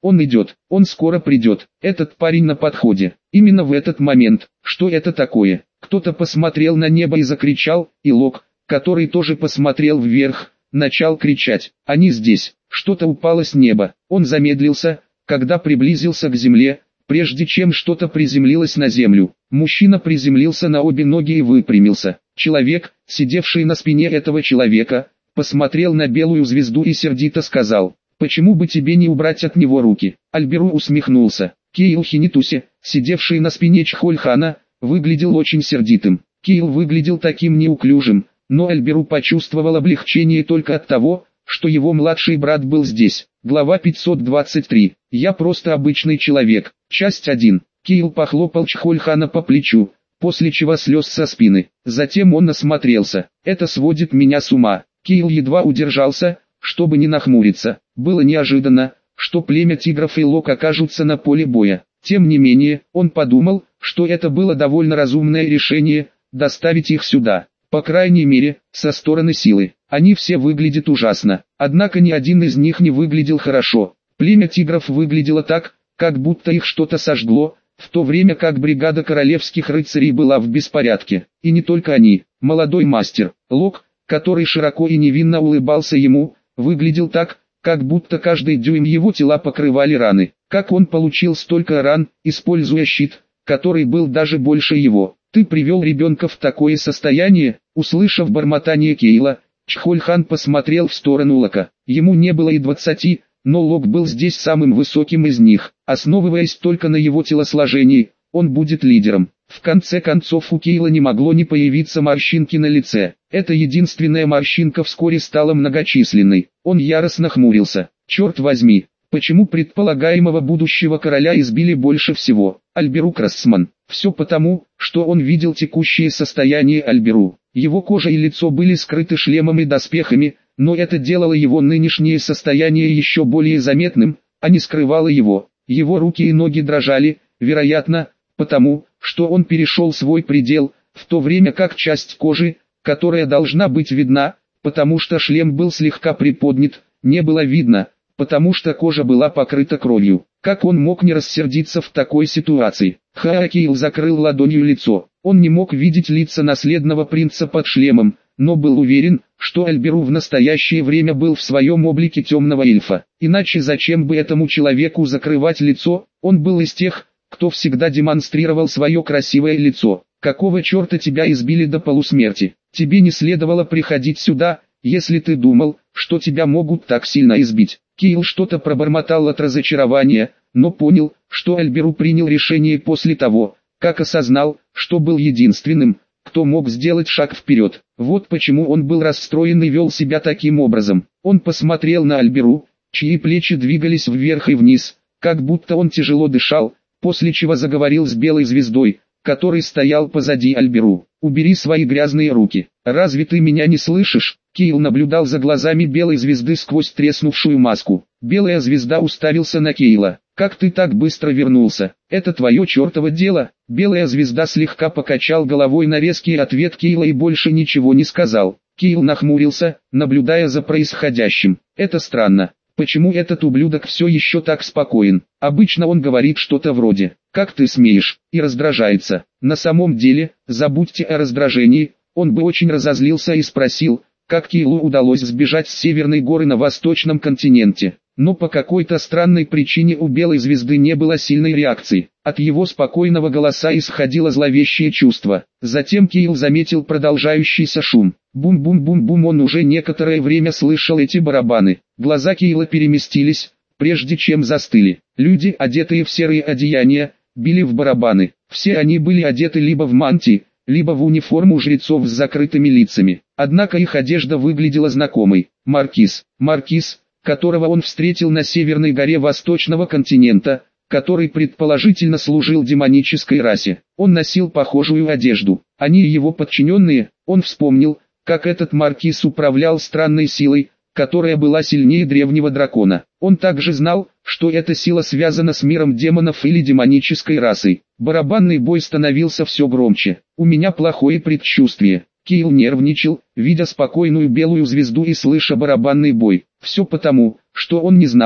Он идет, он скоро придет, этот парень на подходе. Именно в этот момент, что это такое? Кто-то посмотрел на небо и закричал, и Лок, который тоже посмотрел вверх, начал кричать: «Они здесь!» Что-то упало с неба. Он замедлился, когда приблизился к земле, прежде чем что-то приземлилось на землю. Мужчина приземлился на обе ноги и выпрямился. Человек, сидевший на спине этого человека, посмотрел на белую звезду и сердито сказал: «Почему бы тебе не убрать от него руки?» Альберу усмехнулся. Кейл Хинитуси, сидевший на спине Чхольхана, выглядел очень сердитым. Кейл выглядел таким неуклюжим, но Альберу почувствовал облегчение только от того, что его младший брат был здесь. Глава пятьсот двадцать три. «Я просто обычный человек». Часть один. Кейл похлопал Чхольхана по плечу, после чего слез со спины. Затем он осмотрелся. «Это сводит меня с ума». Кейл едва удержался, чтобы не нахмуриться. Было неожиданно, что племя тигров и Лок окажутся на поле боя. Тем не менее, он подумал, что это было довольно разумное решение, доставить их сюда. По крайней мере, со стороны силы. Они все выглядят ужасно. Однако ни один из них не выглядел хорошо. Племя тигров выглядело так, как будто их что-то сожгло, в то время как бригада королевских рыцарей была в беспорядке. И не только они. Молодой мастер, Лок, который широко и невинно улыбался ему, выглядел так, как будто каждый дюйм его тела покрывали раны. Как он получил столько ран, используя щит, который был даже больше его? «Ты привел ребенка в такое состояние?» Услышав бормотание Кейла, Чхольхан посмотрел в сторону Лока. Ему не было и двадцати, но Лок был здесь самым высоким из них. Основываясь только на его телосложении, он будет лидером. В конце концов у Кейла не могло не появиться морщинки на лице. Эта единственная морщинка вскоре стала многочисленной. Он яростно хмурился. «Черт возьми, почему предполагаемого будущего короля избили больше всего?» Альберу Красман. Все потому, что он видел текущее состояние Альберу. Его кожа и лицо были скрыты шлемом и доспехами, но это делало его нынешнее состояние еще более заметным, а не скрывало его. Его руки и ноги дрожали, вероятно, потому, что он перешел свой предел, в то время как часть кожи, которая должна быть видна, потому что шлем был слегка приподнят, не было видно, потому что кожа была покрыта кровью. Как он мог не рассердиться в такой ситуации? Хаакейл закрыл ладонью лицо. Он не мог видеть лица наследного принца под шлемом, но был уверен, что Альберу в настоящее время был в своем облике темного эльфа. Иначе зачем бы этому человеку закрывать лицо? Он был из тех, кто всегда демонстрировал свое красивое лицо. «Какого черта тебя избили до полусмерти? Тебе не следовало приходить сюда, если ты думал, что тебя могут так сильно избить». Кейл что-то пробормотал от разочарования, но понял, что Альберу принял решение после того, как осознал, что был единственным, кто мог сделать шаг вперед. Вот почему он был расстроен и вел себя таким образом. Он посмотрел на Альберу, чьи плечи двигались вверх и вниз, как будто он тяжело дышал, после чего заговорил с белой звездой, который стоял позади Альберу. «Убери свои грязные руки. Разве ты меня не слышишь?» Кейл наблюдал за глазами белой звезды сквозь треснувшую маску. Белая звезда уставился на Кейла. «Как ты так быстро вернулся? Это твое чертово дело?» Белая звезда слегка покачал головой на резкий ответ Кейла и больше ничего не сказал. Кейл нахмурился, наблюдая за происходящим. «Это странно. Почему этот ублюдок все еще так спокоен? Обычно он говорит что-то вроде «как ты смеешь» и раздражается. На самом деле, забудьте о раздражении, он бы очень разозлился и спросил, как Кейлу удалось сбежать с Северной горы на восточном континенте. Но по какой-то странной причине у Белой Звезды не было сильной реакции. От его спокойного голоса исходило зловещее чувство. Затем Кейл заметил продолжающийся шум. Бум-бум-бум-бум, он уже некоторое время слышал эти барабаны. Глаза Кейла переместились, прежде чем застыли. Люди, одетые в серые одеяния, били в барабаны. Все они были одеты либо в мантии, либо в униформу жрецов с закрытыми лицами. Однако их одежда выглядела знакомой. Маркиз. Маркиз, которого он встретил на Северной горе Восточного континента, который предположительно служил демонической расе. Он носил похожую одежду. Они и его подчиненные. Он вспомнил, как этот маркиз управлял странной силой, которая была сильнее древнего дракона. Он также знал, что эта сила связана с миром демонов или демонической расой. Барабанный бой становился все громче. «У меня плохое предчувствие». Кейл нервничал, видя спокойную белую звезду и слыша барабанный бой. Все потому, что он не знал,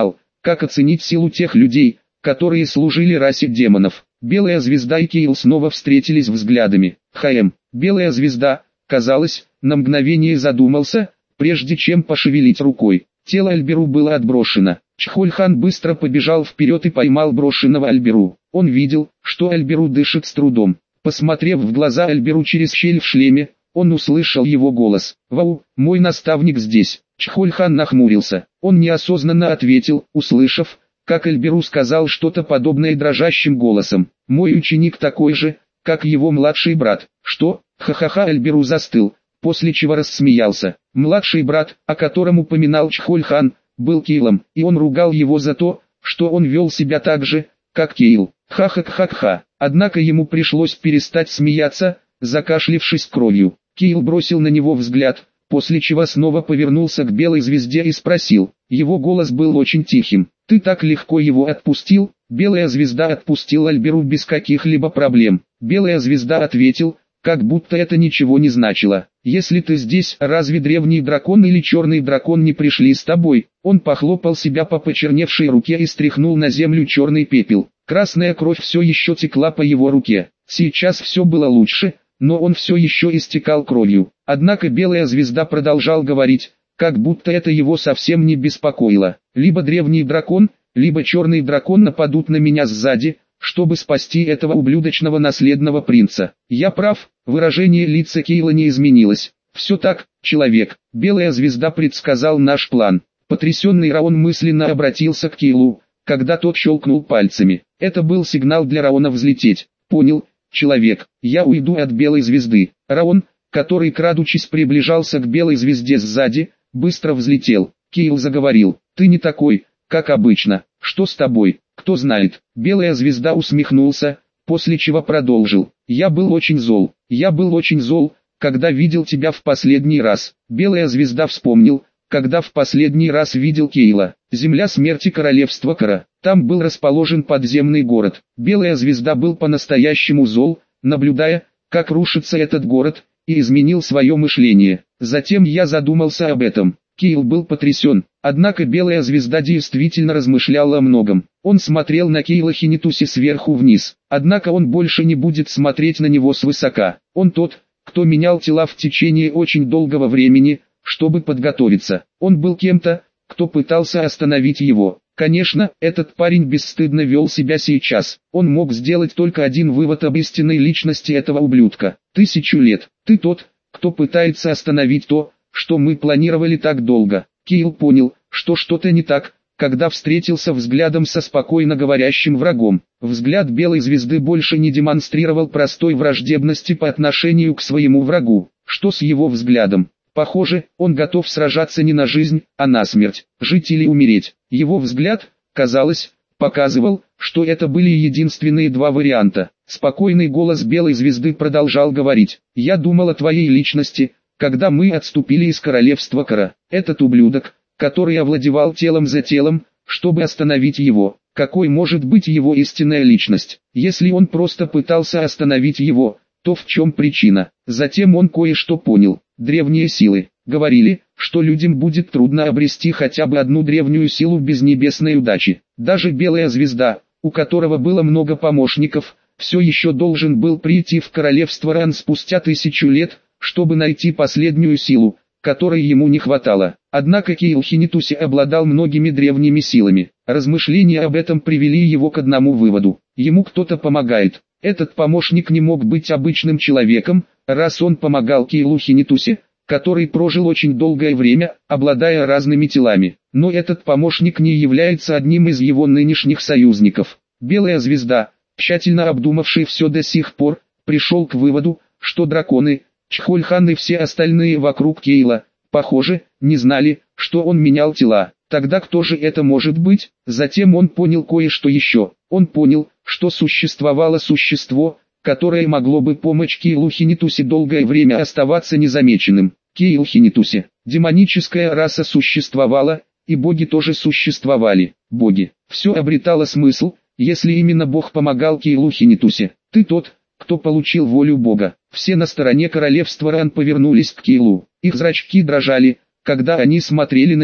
Как оценить силу тех людей, которые служили расе демонов? Белая звезда и Кейл снова встретились взглядами. ХМ. Белая звезда, казалось, на мгновение задумался, прежде чем пошевелить рукой. Тело Альберу было отброшено. Чхольхан быстро побежал вперед и поймал брошенного Альберу. Он видел, что Альберу дышит с трудом. Посмотрев в глаза Альберу через щель в шлеме, он услышал его голос. «Вау, мой наставник здесь». Чхольхан нахмурился. Он неосознанно ответил, услышав, как Альберу сказал что-то подобное дрожащим голосом. «Мой ученик такой же, как его младший брат». «Что?» Ха-ха-ха. Альберу застыл, после чего рассмеялся. Младший брат, о котором упоминал Чхольхан, был Кейлом, и он ругал его за то, что он вел себя так же, как Кейл. Ха-ха-ха-ха. Однако ему пришлось перестать смеяться, закашлившись кровью. Кейл бросил на него взгляд, после чего снова повернулся к белой звезде и спросил. Его голос был очень тихим. «Ты так легко его отпустил?» Белая звезда отпустила Альберу без каких-либо проблем. Белая звезда ответил, как будто это ничего не значило. «Если ты здесь, разве древний дракон или черный дракон не пришли с тобой?» Он похлопал себя по почерневшей руке и стряхнул на землю черный пепел. Красная кровь все еще текла по его руке. Сейчас все было лучше, но он все еще истекал кровью. Однако белая звезда продолжал говорить, как будто это его совсем не беспокоило. «Либо древний дракон, либо черный дракон нападут на меня сзади, чтобы спасти этого ублюдочного наследного принца. Я прав». Выражение лица Кейла не изменилось. «Все так, человек. Белая звезда предсказал наш план». Потрясенный Раон мысленно обратился к Кейлу, когда тот щелкнул пальцами. Это был сигнал для Раона взлететь. «Понял, человек, я уйду от белой звезды». Раон, который крадучись приближался к белой звезде сзади, быстро взлетел. Кейл заговорил. «Ты не такой, как обычно. Что с тобой? Кто знает?» Белая звезда усмехнулся, после чего продолжил. «Я был очень зол. Я был очень зол, когда видел тебя в последний раз». Белая звезда вспомнил, когда в последний раз видел Кейла. Земля смерти королевства Кара. Там был расположен подземный город. Белая звезда был по-настоящему зол, наблюдая, как рушится этот город, и изменил свое мышление. Затем я задумался об этом. Кейл был потрясен. Однако белая звезда действительно размышляла о многом. Он смотрел на Кейла Хинитуси сверху вниз. Однако он больше не будет смотреть на него свысока. Он тот, кто менял тела в течение очень долгого времени, чтобы подготовиться. Он был кем-то, кто пытался остановить его. Конечно, этот парень бесстыдно вел себя сейчас. Он мог сделать только один вывод об истинной личности этого ублюдка. Тысячу лет. Ты тот, кто пытается остановить то, что мы планировали так долго. Кейл понял, что что-то не так, когда встретился взглядом со спокойно говорящим врагом. Взгляд белой звезды больше не демонстрировал простой враждебности по отношению к своему врагу. Что с его взглядом? Похоже, он готов сражаться не на жизнь, а на смерть, жить или умереть. Его взгляд, казалось, показывал, что это были единственные два варианта. Спокойный голос белой звезды продолжал говорить. «Я думал о твоей личности, когда мы отступили из королевства Кара. Этот ублюдок, который овладевал телом за телом, чтобы остановить его. Какой может быть его истинная личность? Если он просто пытался остановить его, то в чем причина?» Затем он кое-что понял. Древние силы говорили, что людям будет трудно обрести хотя бы одну древнюю силу без небесной удачи. Даже белая звезда, у которого было много помощников, все еще должен был прийти в королевство Ран спустя тысячу лет, чтобы найти последнюю силу, которой ему не хватало. Однако Кейл Хинитуси обладал многими древними силами. Размышления об этом привели его к одному выводу. Ему кто-то помогает. Этот помощник не мог быть обычным человеком, раз он помогал Кейлу Хинитуси, который прожил очень долгое время, обладая разными телами. Но этот помощник не является одним из его нынешних союзников. Белая звезда, тщательно обдумавший все до сих пор, пришел к выводу, что драконы, Чхольхан и все остальные вокруг Кейла, похоже, не знали, что он менял тела. Тогда кто же это может быть? Затем он понял кое-что еще. Он понял, что существовало существо, которое могло бы помочь Кейлу Хинитуси долгое время оставаться незамеченным. Кейл Хинитуси. Демоническая раса существовала, и боги тоже существовали. Боги. Все обретало смысл, если именно Бог помогал Кейлу Хинитуси. Ты тот, кто получил волю Бога. Все на стороне королевства Ран повернулись к Кейлу. Их зрачки дрожали, когда они смотрели на него.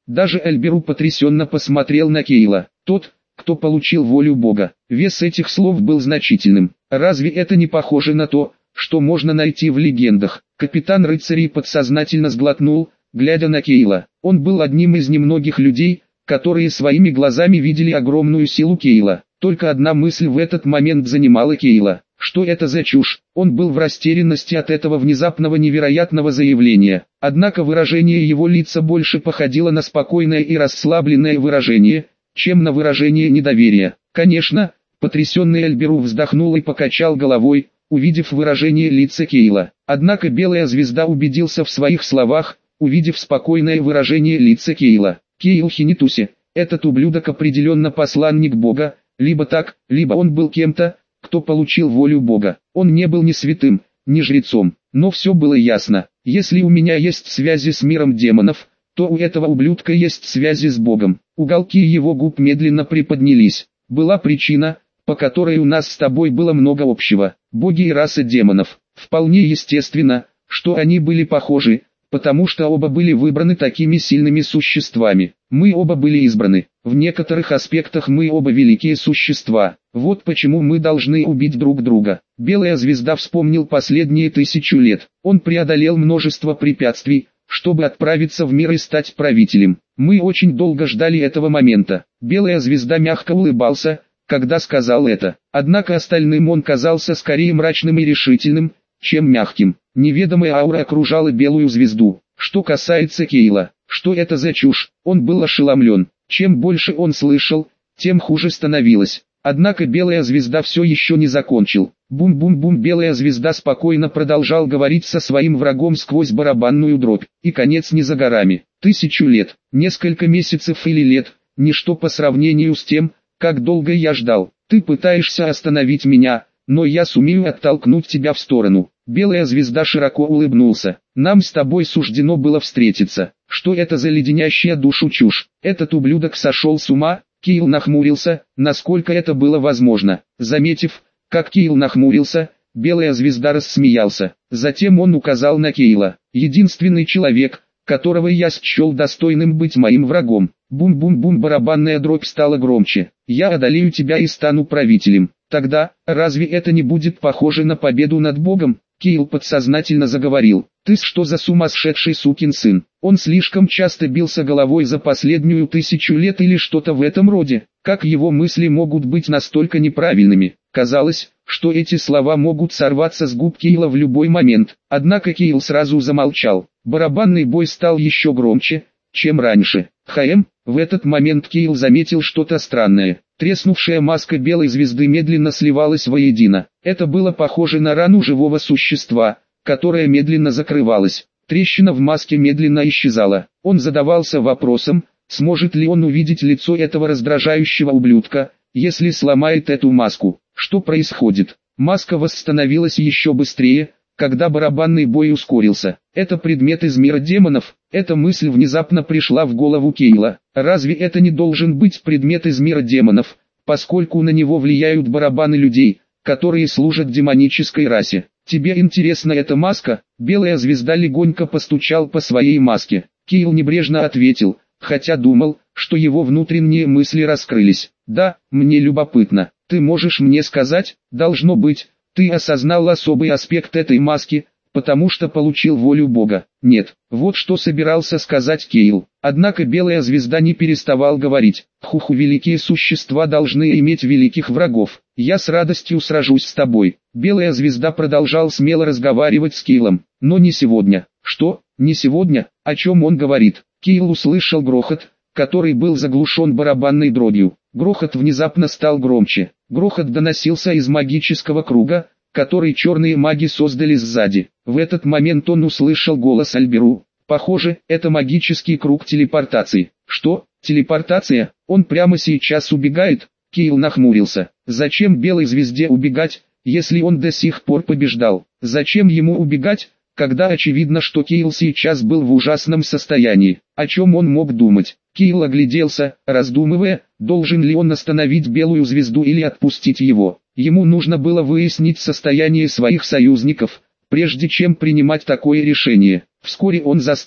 Даже Альберу потрясенно посмотрел на Кейла. Тот, кто получил волю Бога. Вес этих слов был значительным. Разве это не похоже на то, что можно найти в легендах? Капитан рыцарей подсознательно сглотнул, глядя на Кейла. Он был одним из немногих людей, которые своими глазами видели огромную силу Кейла. Только одна мысль в этот момент занимала Кейла. Что это за чушь? Он был в растерянности от этого внезапного невероятного заявления. Однако выражение его лица больше походило на спокойное и расслабленное выражение, чем на выражение недоверия. Конечно, потрясенный Альберу вздохнул и покачал головой, увидев выражение лица Кейла. Однако Белая Звезда убедился в своих словах, увидев спокойное выражение лица Кейла. Кейл Хинитуси, этот ублюдок определенно посланник Бога, либо так, либо он был кем-то, кто получил волю Бога. Он не был ни святым, ни жрецом, но все было ясно. Если у меня есть связи с миром демонов, то у этого ублюдка есть связи с Богом. Уголки его губ медленно приподнялись. Была причина, по которой у нас с тобой было много общего. Боги и раса демонов. Вполне естественно, что они были похожи, потому что оба были выбраны такими сильными существами. Мы оба были избраны. В некоторых аспектах мы оба великие существа. Вот почему мы должны убить друг друга. Белая Звезда вспомнил последние тысячу лет. Он преодолел множество препятствий, чтобы отправиться в мир и стать правителем. Мы очень долго ждали этого момента. Белая Звезда мягко улыбался, когда сказал это. Однако остальным он казался скорее мрачным и решительным, чем мягким. Неведомая аура окружала Белую Звезду. Что касается Кейла, что это за чушь? Он был ошеломлен. Чем больше он слышал, тем хуже становилось. Однако Белая Звезда все еще не закончил. Бум-бум-бум. Белая Звезда спокойно продолжал говорить со своим врагом сквозь барабанную дробь. И конец не за горами. Тысячу лет, несколько месяцев или лет, ничто по сравнению с тем, как долго я ждал. Ты пытаешься остановить меня, но я сумею оттолкнуть тебя в сторону. Белая Звезда широко улыбнулся. Нам с тобой суждено было встретиться. Что это за леденящая душу чушь? Этот ублюдок сошел с ума? Кейл нахмурился, насколько это было возможно. Заметив, как Кейл нахмурился, Белая Звезда рассмеялся. Затем он указал на Кейла. Единственный человек, которого я счел достойным быть моим врагом. Бум-бум-бум. Барабанная дробь стала громче. Я одолею тебя и стану правителем. Тогда, разве это не будет похоже на победу над Богом? Кейл подсознательно заговорил. Ты что за сумасшедший сукин сын? Он слишком часто бился головой за последнюю тысячу лет или что-то в этом роде. Как его мысли могут быть настолько неправильными? Казалось, что эти слова могут сорваться с губ Кейла в любой момент. Однако Кейл сразу замолчал. Барабанный бой стал еще громче, чем раньше. Хаем, в этот момент Кейл заметил что-то странное. Треснувшая маска Белой Звезды медленно сливалась воедино. Это было похоже на рану живого существа, которая медленно закрывалась. Трещина в маске медленно исчезала. Он задавался вопросом, сможет ли он увидеть лицо этого раздражающего ублюдка, если сломает эту маску. Что происходит? Маска восстановилась еще быстрее, когда барабанный бой ускорился. Это предмет из мира демонов. Эта мысль внезапно пришла в голову Кейла. Разве это не должен быть предмет из мира демонов, поскольку на него влияют барабаны людей, которые служат демонической расе? Тебе интересна эта маска? Белая Звезда легонько постучал по своей маске. Кейл небрежно ответил, хотя думал, что его внутренние мысли раскрылись. Да, мне любопытно. Ты можешь мне сказать? Должно быть, ты осознал особый аспект этой маски, потому что получил волю Бога. Нет, вот что собирался сказать Кейл. Однако Белая Звезда не переставал говорить. Хуху, великие существа должны иметь великих врагов. Я с радостью сражусь с тобой. Белая Звезда продолжал смело разговаривать с Кейлом. Но не сегодня. Что? Не сегодня? О чем он говорит? Кейл услышал грохот, который был заглушен барабанной дробью. Грохот внезапно стал громче. Грохот доносился из магического круга, который черные маги создали сзади. В этот момент он услышал голос Альберу. Похоже, это магический круг телепортации. Что? Телепортация? Он прямо сейчас убегает? Кейл нахмурился. Зачем Белой Звезде убегать, если он до сих пор побеждал? Зачем ему убегать, когда очевидно, что Кейл сейчас был в ужасном состоянии? О чем он мог думать? Кейл огляделся, раздумывая, должен ли он остановить Белую Звезду или отпустить его. Ему нужно было выяснить состояние своих союзников, прежде чем принимать такое решение. Вскоре он застыл,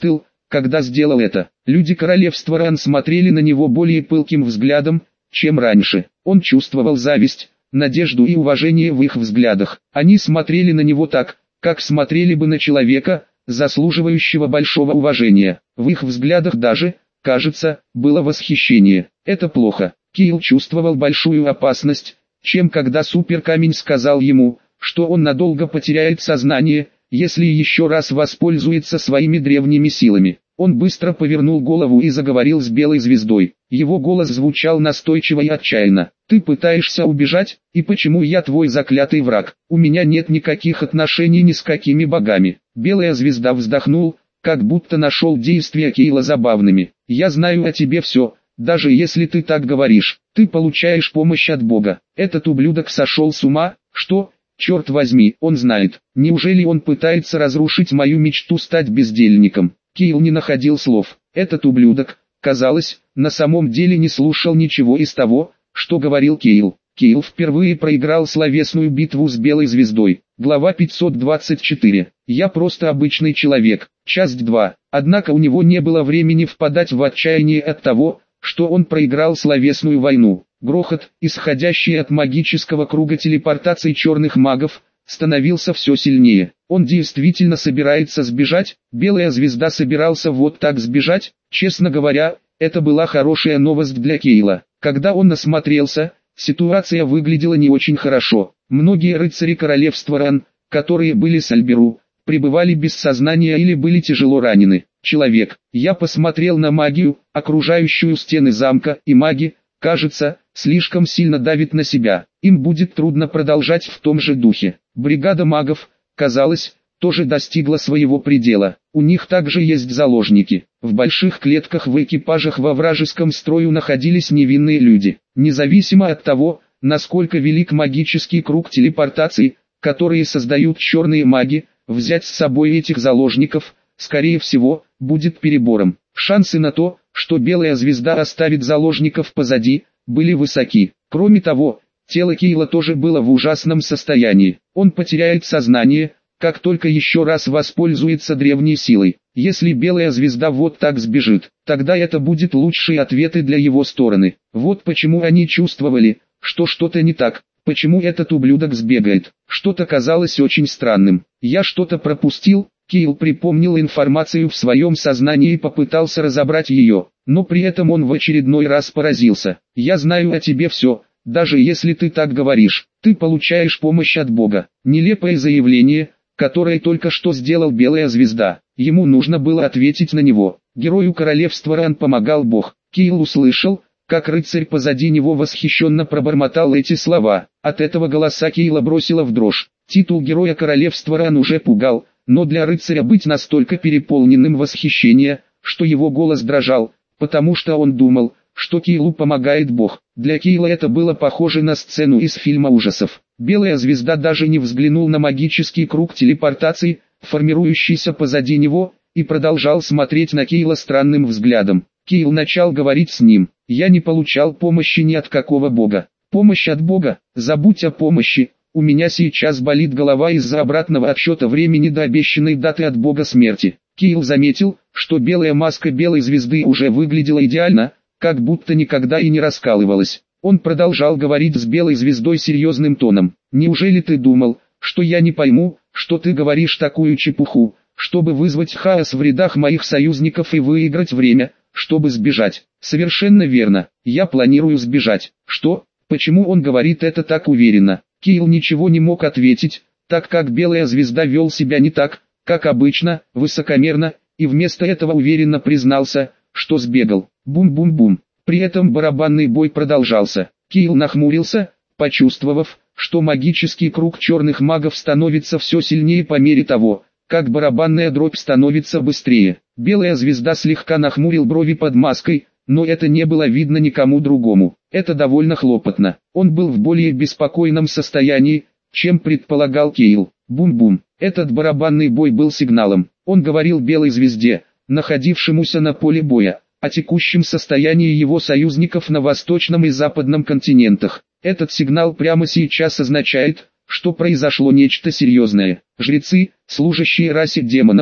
когда сделал это. Люди королевства Ран смотрели на него более пылким взглядом, чем раньше. Он чувствовал зависть, надежду и уважение в их взглядах. Они смотрели на него так, как смотрели бы на человека, заслуживающего большого уважения. В их взглядах даже, кажется, было восхищение. Это плохо. Кейл чувствовал большую опасность, чем когда суперкамень сказал ему, что он надолго потеряет сознание, если еще раз воспользуется своими древними силами. Он быстро повернул голову и заговорил с Белой Звездой. Его голос звучал настойчиво и отчаянно. «Ты пытаешься убежать, и почему я твой заклятый враг? У меня нет никаких отношений ни с какими богами». Белая Звезда вздохнул, как будто нашел действия Кейла забавными. «Я знаю о тебе все, даже если ты так говоришь. Ты получаешь помощь от Бога. Этот ублюдок сошел с ума, что, черт возьми, он знает. Неужели он пытается разрушить мою мечту стать бездельником?» Кейл не находил слов. Этот ублюдок, казалось, на самом деле не слушал ничего из того, что говорил Кейл. Кейл впервые проиграл словесную битву с Белой Звездой. Глава пятьсот двадцать четыре. «Я просто обычный человек». Часть два. Однако у него не было времени впадать в отчаяние от того, что он проиграл словесную войну. Грохот, исходящий от магического круга телепортации черных магов, становился все сильнее. Он действительно собирается сбежать? Белая Звезда собирался вот так сбежать? Честно говоря, это была хорошая новость для Кейла. Когда он насмотрелся, ситуация выглядела не очень хорошо. Многие рыцари королевства Ран, которые были с Альберу, пребывали без сознания или были тяжело ранены. Человек, я посмотрел на магию, окружающую стены замка, и маги, кажется, слишком сильно давит на себя. Им будет трудно продолжать в том же духе. Бригада магов, казалось, тоже достигла своего предела. У них также есть заложники. В больших клетках в экипажах во вражеском строю находились невинные люди. Независимо от того, насколько велик магический круг телепортации, которые создают черные маги, взять с собой этих заложников, скорее всего, будет перебором. Шансы на то, что Белая Звезда оставит заложников позади, были высоки. Кроме того, тело Кейла тоже было в ужасном состоянии. Он потеряет сознание, как только еще раз воспользуется древней силой. Если Белая Звезда вот так сбежит, тогда это будет лучшие ответы для его стороны. Вот почему они чувствовали, что что-то не так, почему этот ублюдок сбегает. Что-то казалось очень странным. Я что-то пропустил. Кейл припомнил информацию в своем сознании и попытался разобрать ее, но при этом он в очередной раз поразился. «Я знаю о тебе все, даже если ты так говоришь. Ты получаешь помощь от Бога». Нелепое заявление, которое только что сделал Белая Звезда. Ему нужно было ответить на него. Герою королевства Ран помогал Бог. Кейл услышал, как рыцарь позади него восхищенно пробормотал эти слова. От этого голоса Кейла бросило в дрожь. Титул героя королевства Ран уже пугал. Но для рыцаря быть настолько переполненным восхищения, что его голос дрожал, потому что он думал, что Кейлу помогает Бог. Для Кейла это было похоже на сцену из фильма ужасов. Белая Звезда даже не взглянул на магический круг телепортации, формирующийся позади него, и продолжал смотреть на Кейла странным взглядом. Кейл начал говорить с ним. «Я не получал помощи ни от какого бога». «Помощь от Бога? Забудь о помощи. У меня сейчас болит голова из-за обратного отсчета времени до обещанной даты от Бога смерти». Кейл заметил, что белая маска Белой Звезды уже выглядела идеально, как будто никогда и не раскалывалась. Он продолжал говорить с Белой Звездой серьезным тоном. «Неужели ты думал, что я не пойму, что ты говоришь такую чепуху, чтобы вызвать хаос в рядах моих союзников и выиграть время, чтобы сбежать?» «Совершенно верно, я планирую сбежать». «Что? Почему он говорит это так уверенно?» Кейл ничего не мог ответить, так как Белая Звезда вел себя не так, как обычно, высокомерно, и вместо этого уверенно признался, что сбегал. Бум-бум-бум. При этом барабанный бой продолжался. Кейл нахмурился, почувствовав, что магический круг черных магов становится все сильнее по мере того, как барабанная дробь становится быстрее. Белая Звезда слегка нахмурил брови под маской, но это не было видно никому другому. Это довольно хлопотно. Он был в более беспокойном состоянии, чем предполагал Кейл. Бум-бум. Этот барабанный бой был сигналом. Он говорил Белой Звезде, находившемуся на поле боя, о текущем состоянии его союзников на восточном и западном континентах. Этот сигнал прямо сейчас означает, что произошло нечто серьезное. Жрецы, служащие расе демонов,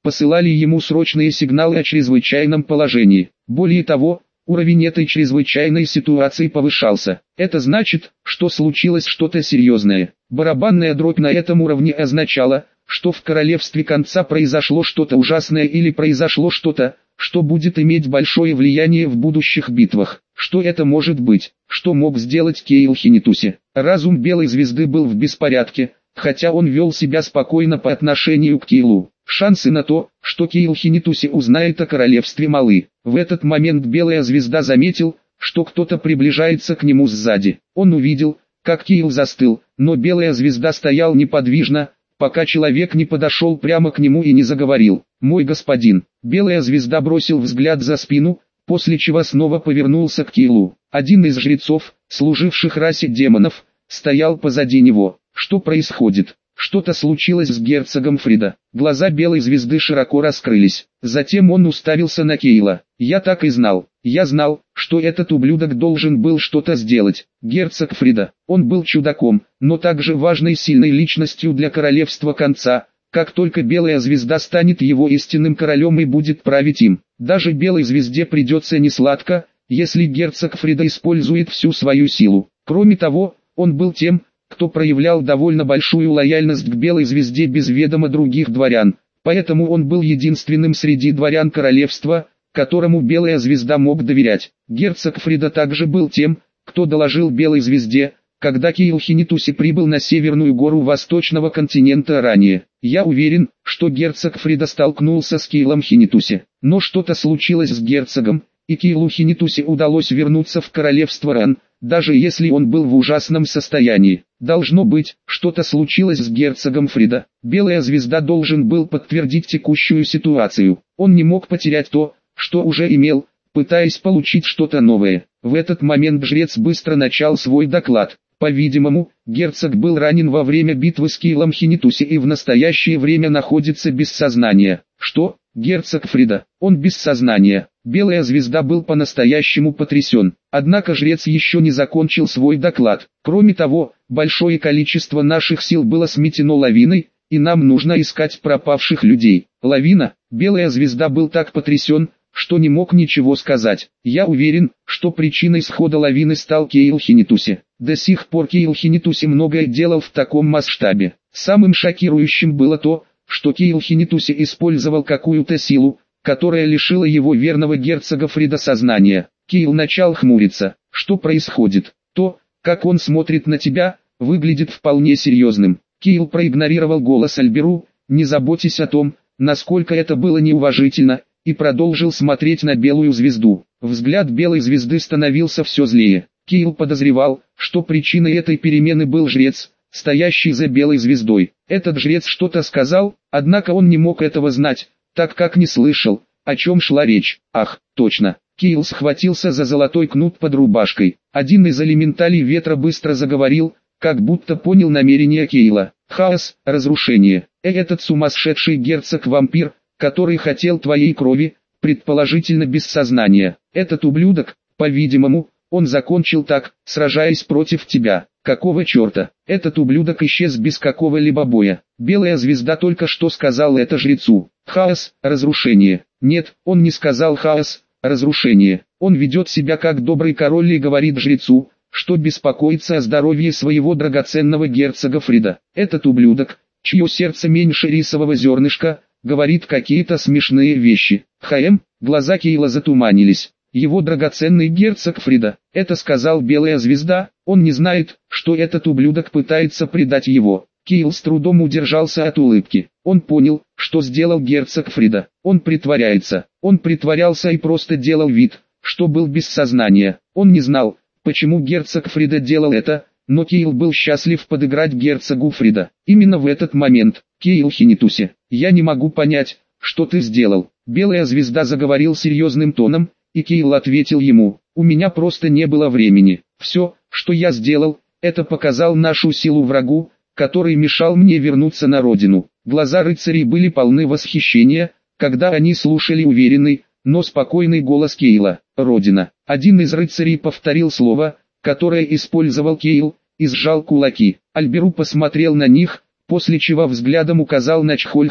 посылали ему срочные сигналы о чрезвычайном положении. Более того, уровень этой чрезвычайной ситуации повышался. Это значит, что случилось что-то серьезное. Барабанная дробь на этом уровне означала, что в королевстве конца произошло что-то ужасное или произошло что-то, что будет иметь большое влияние в будущих битвах. Что это может быть? Что мог сделать Кейл Хинитуси? Разум Белой Звезды был в беспорядке, хотя он вел себя спокойно по отношению к Кейлу. Шансы на то, что Кейл Хинитуси узнает о королевстве, малы. В этот момент Белая Звезда заметил, что кто-то приближается к нему сзади. Он увидел, как Кейл застыл, но Белая Звезда стоял неподвижно, пока человек не подошел прямо к нему и не заговорил. «Мой господин». Белая Звезда бросил взгляд за спину, после чего снова повернулся к Кейлу. Один из жрецов, служивших расе демонов, стоял позади него. Что происходит? Что-то случилось с герцогом Фрида. Глаза Белой Звезды широко раскрылись. Затем он уставился на Кейла. «Я так и знал. Я знал, что этот ублюдок должен был что-то сделать. Герцог Фрида. Он был чудаком, но также важной сильной личностью для королевства конца. Как только Белая Звезда станет его истинным королем и будет править им, даже Белой Звезде придется несладко, если герцог Фрида использует всю свою силу. Кроме того, он был тем, кто проявлял довольно большую лояльность к Белой Звезде без ведома других дворян, поэтому он был единственным среди дворян королевства, которому Белая Звезда мог доверять. Герцог Фрида также был тем, кто доложил Белой Звезде, когда Кейл Хинитуси прибыл на Северную гору Восточного континента ранее. Я уверен, что герцог Фрида столкнулся с Кейлом Хинитуси, но что-то случилось с герцогом, и Кейлу Хинитуси удалось вернуться в королевство Ран, даже если он был в ужасном состоянии. Должно быть, что-то случилось с герцогом Фрида. Белая Звезда должен был подтвердить текущую ситуацию. Он не мог потерять то, что уже имел, пытаясь получить что-то новое. В этот момент жрец быстро начал свой доклад. По-видимому, герцог был ранен во время битвы с Кейлом Хинитуси и в настоящее время находится без сознания. Что? Герцог Фрида, он без сознания. Белая Звезда был по-настоящему потрясен. Однако жрец еще не закончил свой доклад. Кроме того, большое количество наших сил было сметено лавиной, и нам нужно искать пропавших людей. Лавина? Белая Звезда был так потрясен, что не мог ничего сказать. Я уверен, что причиной схода лавины стал Кейл Хинитуси. До сих пор Кейл Хинитуси многое делал в таком масштабе. Самым шокирующим было то, что Кейл Хинитуси использовал какую-то силу, которая лишила его верного герцога Фрида сознания. Кейл начал хмуриться. Что происходит? То, как он смотрит на тебя, выглядит вполне серьезным. Кейл проигнорировал голос Альберу, не заботясь о том, насколько это было неуважительно, и продолжил смотреть на Белую Звезду. Взгляд Белой Звезды становился все злее. Кейл подозревал, что причиной этой перемены был жрец, стоящий за Белой Звездой. Этот жрец что-то сказал, однако он не мог этого знать, так как не слышал, о чем шла речь. Ах, точно. Кейл схватился за золотой кнут под рубашкой. Один из элементалей ветра быстро заговорил, как будто понял намерения Кейла. Хаос, разрушение. Э, этот сумасшедший герцог-вампир, который хотел твоей крови, предположительно без сознания. Этот ублюдок, по-видимому, он закончил так, сражаясь против тебя. Какого черта? Этот ублюдок исчез без какого-либо боя. Белая Звезда только что сказал это жрецу. Хаос, разрушение. Нет, он не сказал хаос, разрушение. Он ведет себя как добрый король и говорит жрецу, что беспокоится о здоровье своего драгоценного герцога Фрида. Этот ублюдок, чье сердце меньше рисового зернышка, говорит какие-то смешные вещи. Хм, глаза Кейла затуманились. Его драгоценный герцог Фрида, это сказал Белая Звезда, он не знает, что этот ублюдок пытается предать его. Кейл с трудом удержался от улыбки. Он понял, что сделал герцог Фрида. Он притворяется. Он притворялся и просто делал вид, что был без сознания. Он не знал, почему герцог Фрида делал это, но Кейл был счастлив подыграть герцогу Фрида. Именно в этот момент, Кейл Хинитуси, я не могу понять, что ты сделал. Белая Звезда заговорил серьезным тоном, и Кейл ответил ему, у меня просто не было времени. Все, что я сделал, это показал нашу силу врагу, который мешал мне вернуться на родину. Глаза рыцарей были полны восхищения, когда они слушали уверенный, но спокойный голос Кейла. Родина. Один из рыцарей повторил слово, которое использовал Кейл, и сжал кулаки. Альберу посмотрел на них, после чего взглядом указал на Чхольхана.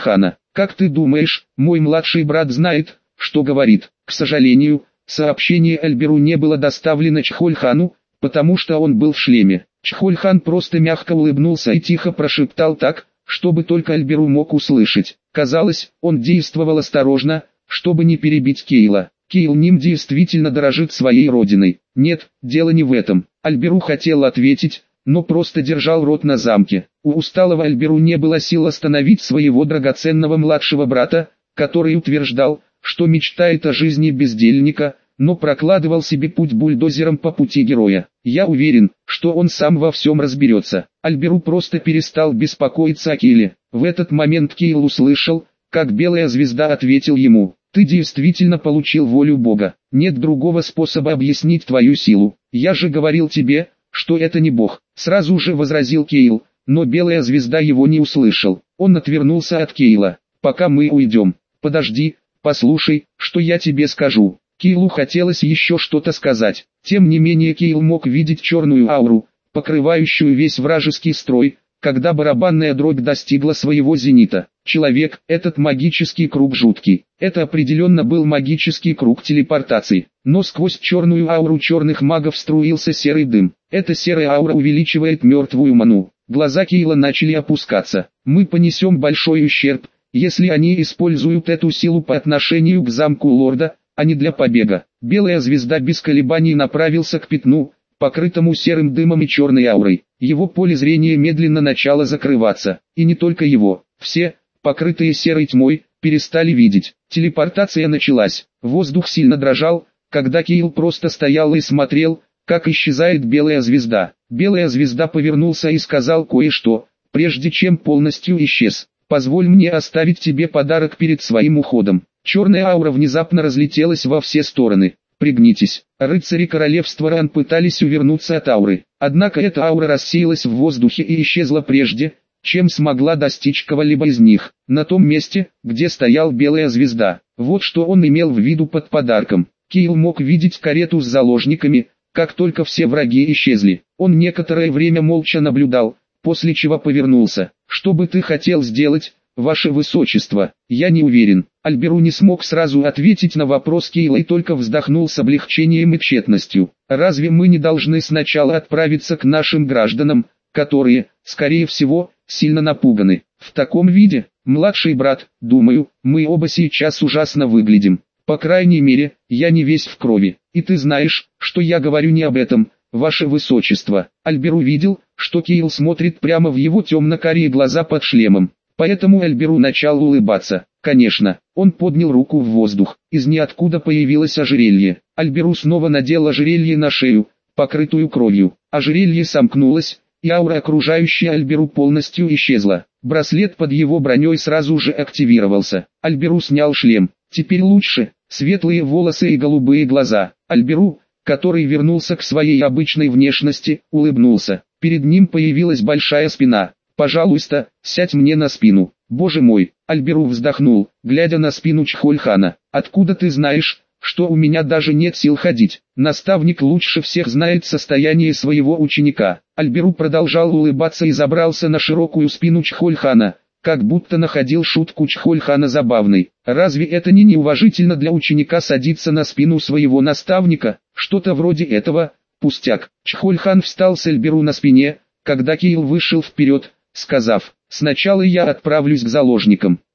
Как ты думаешь, мой младший брат знает, что говорит? К сожалению, сообщение Альберу не было доставлено Чхольхану, потому что он был в шлеме. Чхольхан просто мягко улыбнулся и тихо прошептал так, чтобы только Альберу мог услышать. Казалось, он действовал осторожно, чтобы не перебить Кейла. Кейл Ним действительно дорожит своей родиной. Нет, дело не в этом. Альберу хотел ответить, но просто держал рот на замке. У усталого Альберу не было сил остановить своего драгоценного младшего брата, который утверждал, что мечтает о жизни бездельника, но прокладывал себе путь бульдозером по пути героя. Я уверен, что он сам во всем разберется. Альберу просто перестал беспокоиться о Кейле. В этот момент Кейл услышал, как белая звезда ответил ему: «Ты действительно получил волю Бога. Нет другого способа объяснить твою силу. Я же говорил тебе, что это не Бог», — сразу же возразил Кейл, но белая звезда его не услышал. Он отвернулся от Кейла. «Пока мы уйдем. Подожди, послушай, что я тебе скажу». Кейлу хотелось еще что-то сказать. Тем не менее Кейл мог видеть черную ауру, покрывающую весь вражеский строй, когда барабанная дробь достигла своего зенита. Человек, этот магический круг жуткий. Это определенно был магический круг телепортации. Но сквозь черную ауру черных магов струился серый дым. Эта серая аура увеличивает мертвую ману. Глаза Кейла начали опускаться. «Мы понесем большой ущерб, если они используют эту силу по отношению к замку лорда, а не для побега». Белая звезда без колебаний направился к пятну, покрытому серым дымом и черной аурой. Его поле зрения медленно начало закрываться. И не только его. Все, покрытые серой тьмой, перестали видеть. Телепортация началась. Воздух сильно дрожал, когда Кейл просто стоял и смотрел, как исчезает белая звезда. Белая звезда повернулся и сказал кое-что, прежде чем полностью исчез. «Позволь мне оставить тебе подарок перед своим уходом». Черная аура внезапно разлетелась во все стороны. «Пригнитесь». Рыцари королевства Ран пытались увернуться от ауры. Однако эта аура рассеялась в воздухе и исчезла прежде, чем смогла достичь кого-либо из них. На том месте, где стоял белая звезда. Вот что он имел в виду под подарком. Кейл мог видеть карету с заложниками, как только все враги исчезли. Он некоторое время молча наблюдал, после чего повернулся. «Что бы ты хотел сделать, ваше высочество?» «Я не уверен». Альберу не смог сразу ответить на вопрос Кейла и только вздохнул с облегчением и тщетностью. «Разве мы не должны сначала отправиться к нашим гражданам, которые, скорее всего, сильно напуганы? В таком виде, младший брат, думаю, мы оба сейчас ужасно выглядим. По крайней мере, я не весь в крови. И ты знаешь, что я говорю не об этом, ваше высочество». Альберу видел, что Кейл смотрит прямо в его темно-карие глаза под шлемом. Поэтому Альберу начал улыбаться. Конечно, он поднял руку в воздух. Из ниоткуда появилось ожерелье. Альберу снова надел ожерелье на шею, покрытую кровью. Ожерелье сомкнулось, и аура, окружающая Альберу, полностью исчезла. Браслет под его броней сразу же активировался. Альберу снял шлем. Теперь лучше. Светлые волосы и голубые глаза. Альберу, который вернулся к своей обычной внешности, улыбнулся. Перед ним появилась большая спина. «Пожалуйста, сядь мне на спину». «Боже мой», Альберу вздохнул, глядя на спину Чхольхана. «Откуда ты знаешь, что у меня даже нет сил ходить?» Наставник лучше всех знает состояние своего ученика. Альберу продолжал улыбаться и забрался на широкую спину Чхольхана, как будто находил шутку Чхольхана забавной. Разве это не неуважительно для ученика садиться на спину своего наставника? Что-то вроде этого, пустяк. Чхольхан встал с Альберу на спине, когда Кейл вышел вперед, сказав: «Сначала я отправлюсь к заложникам».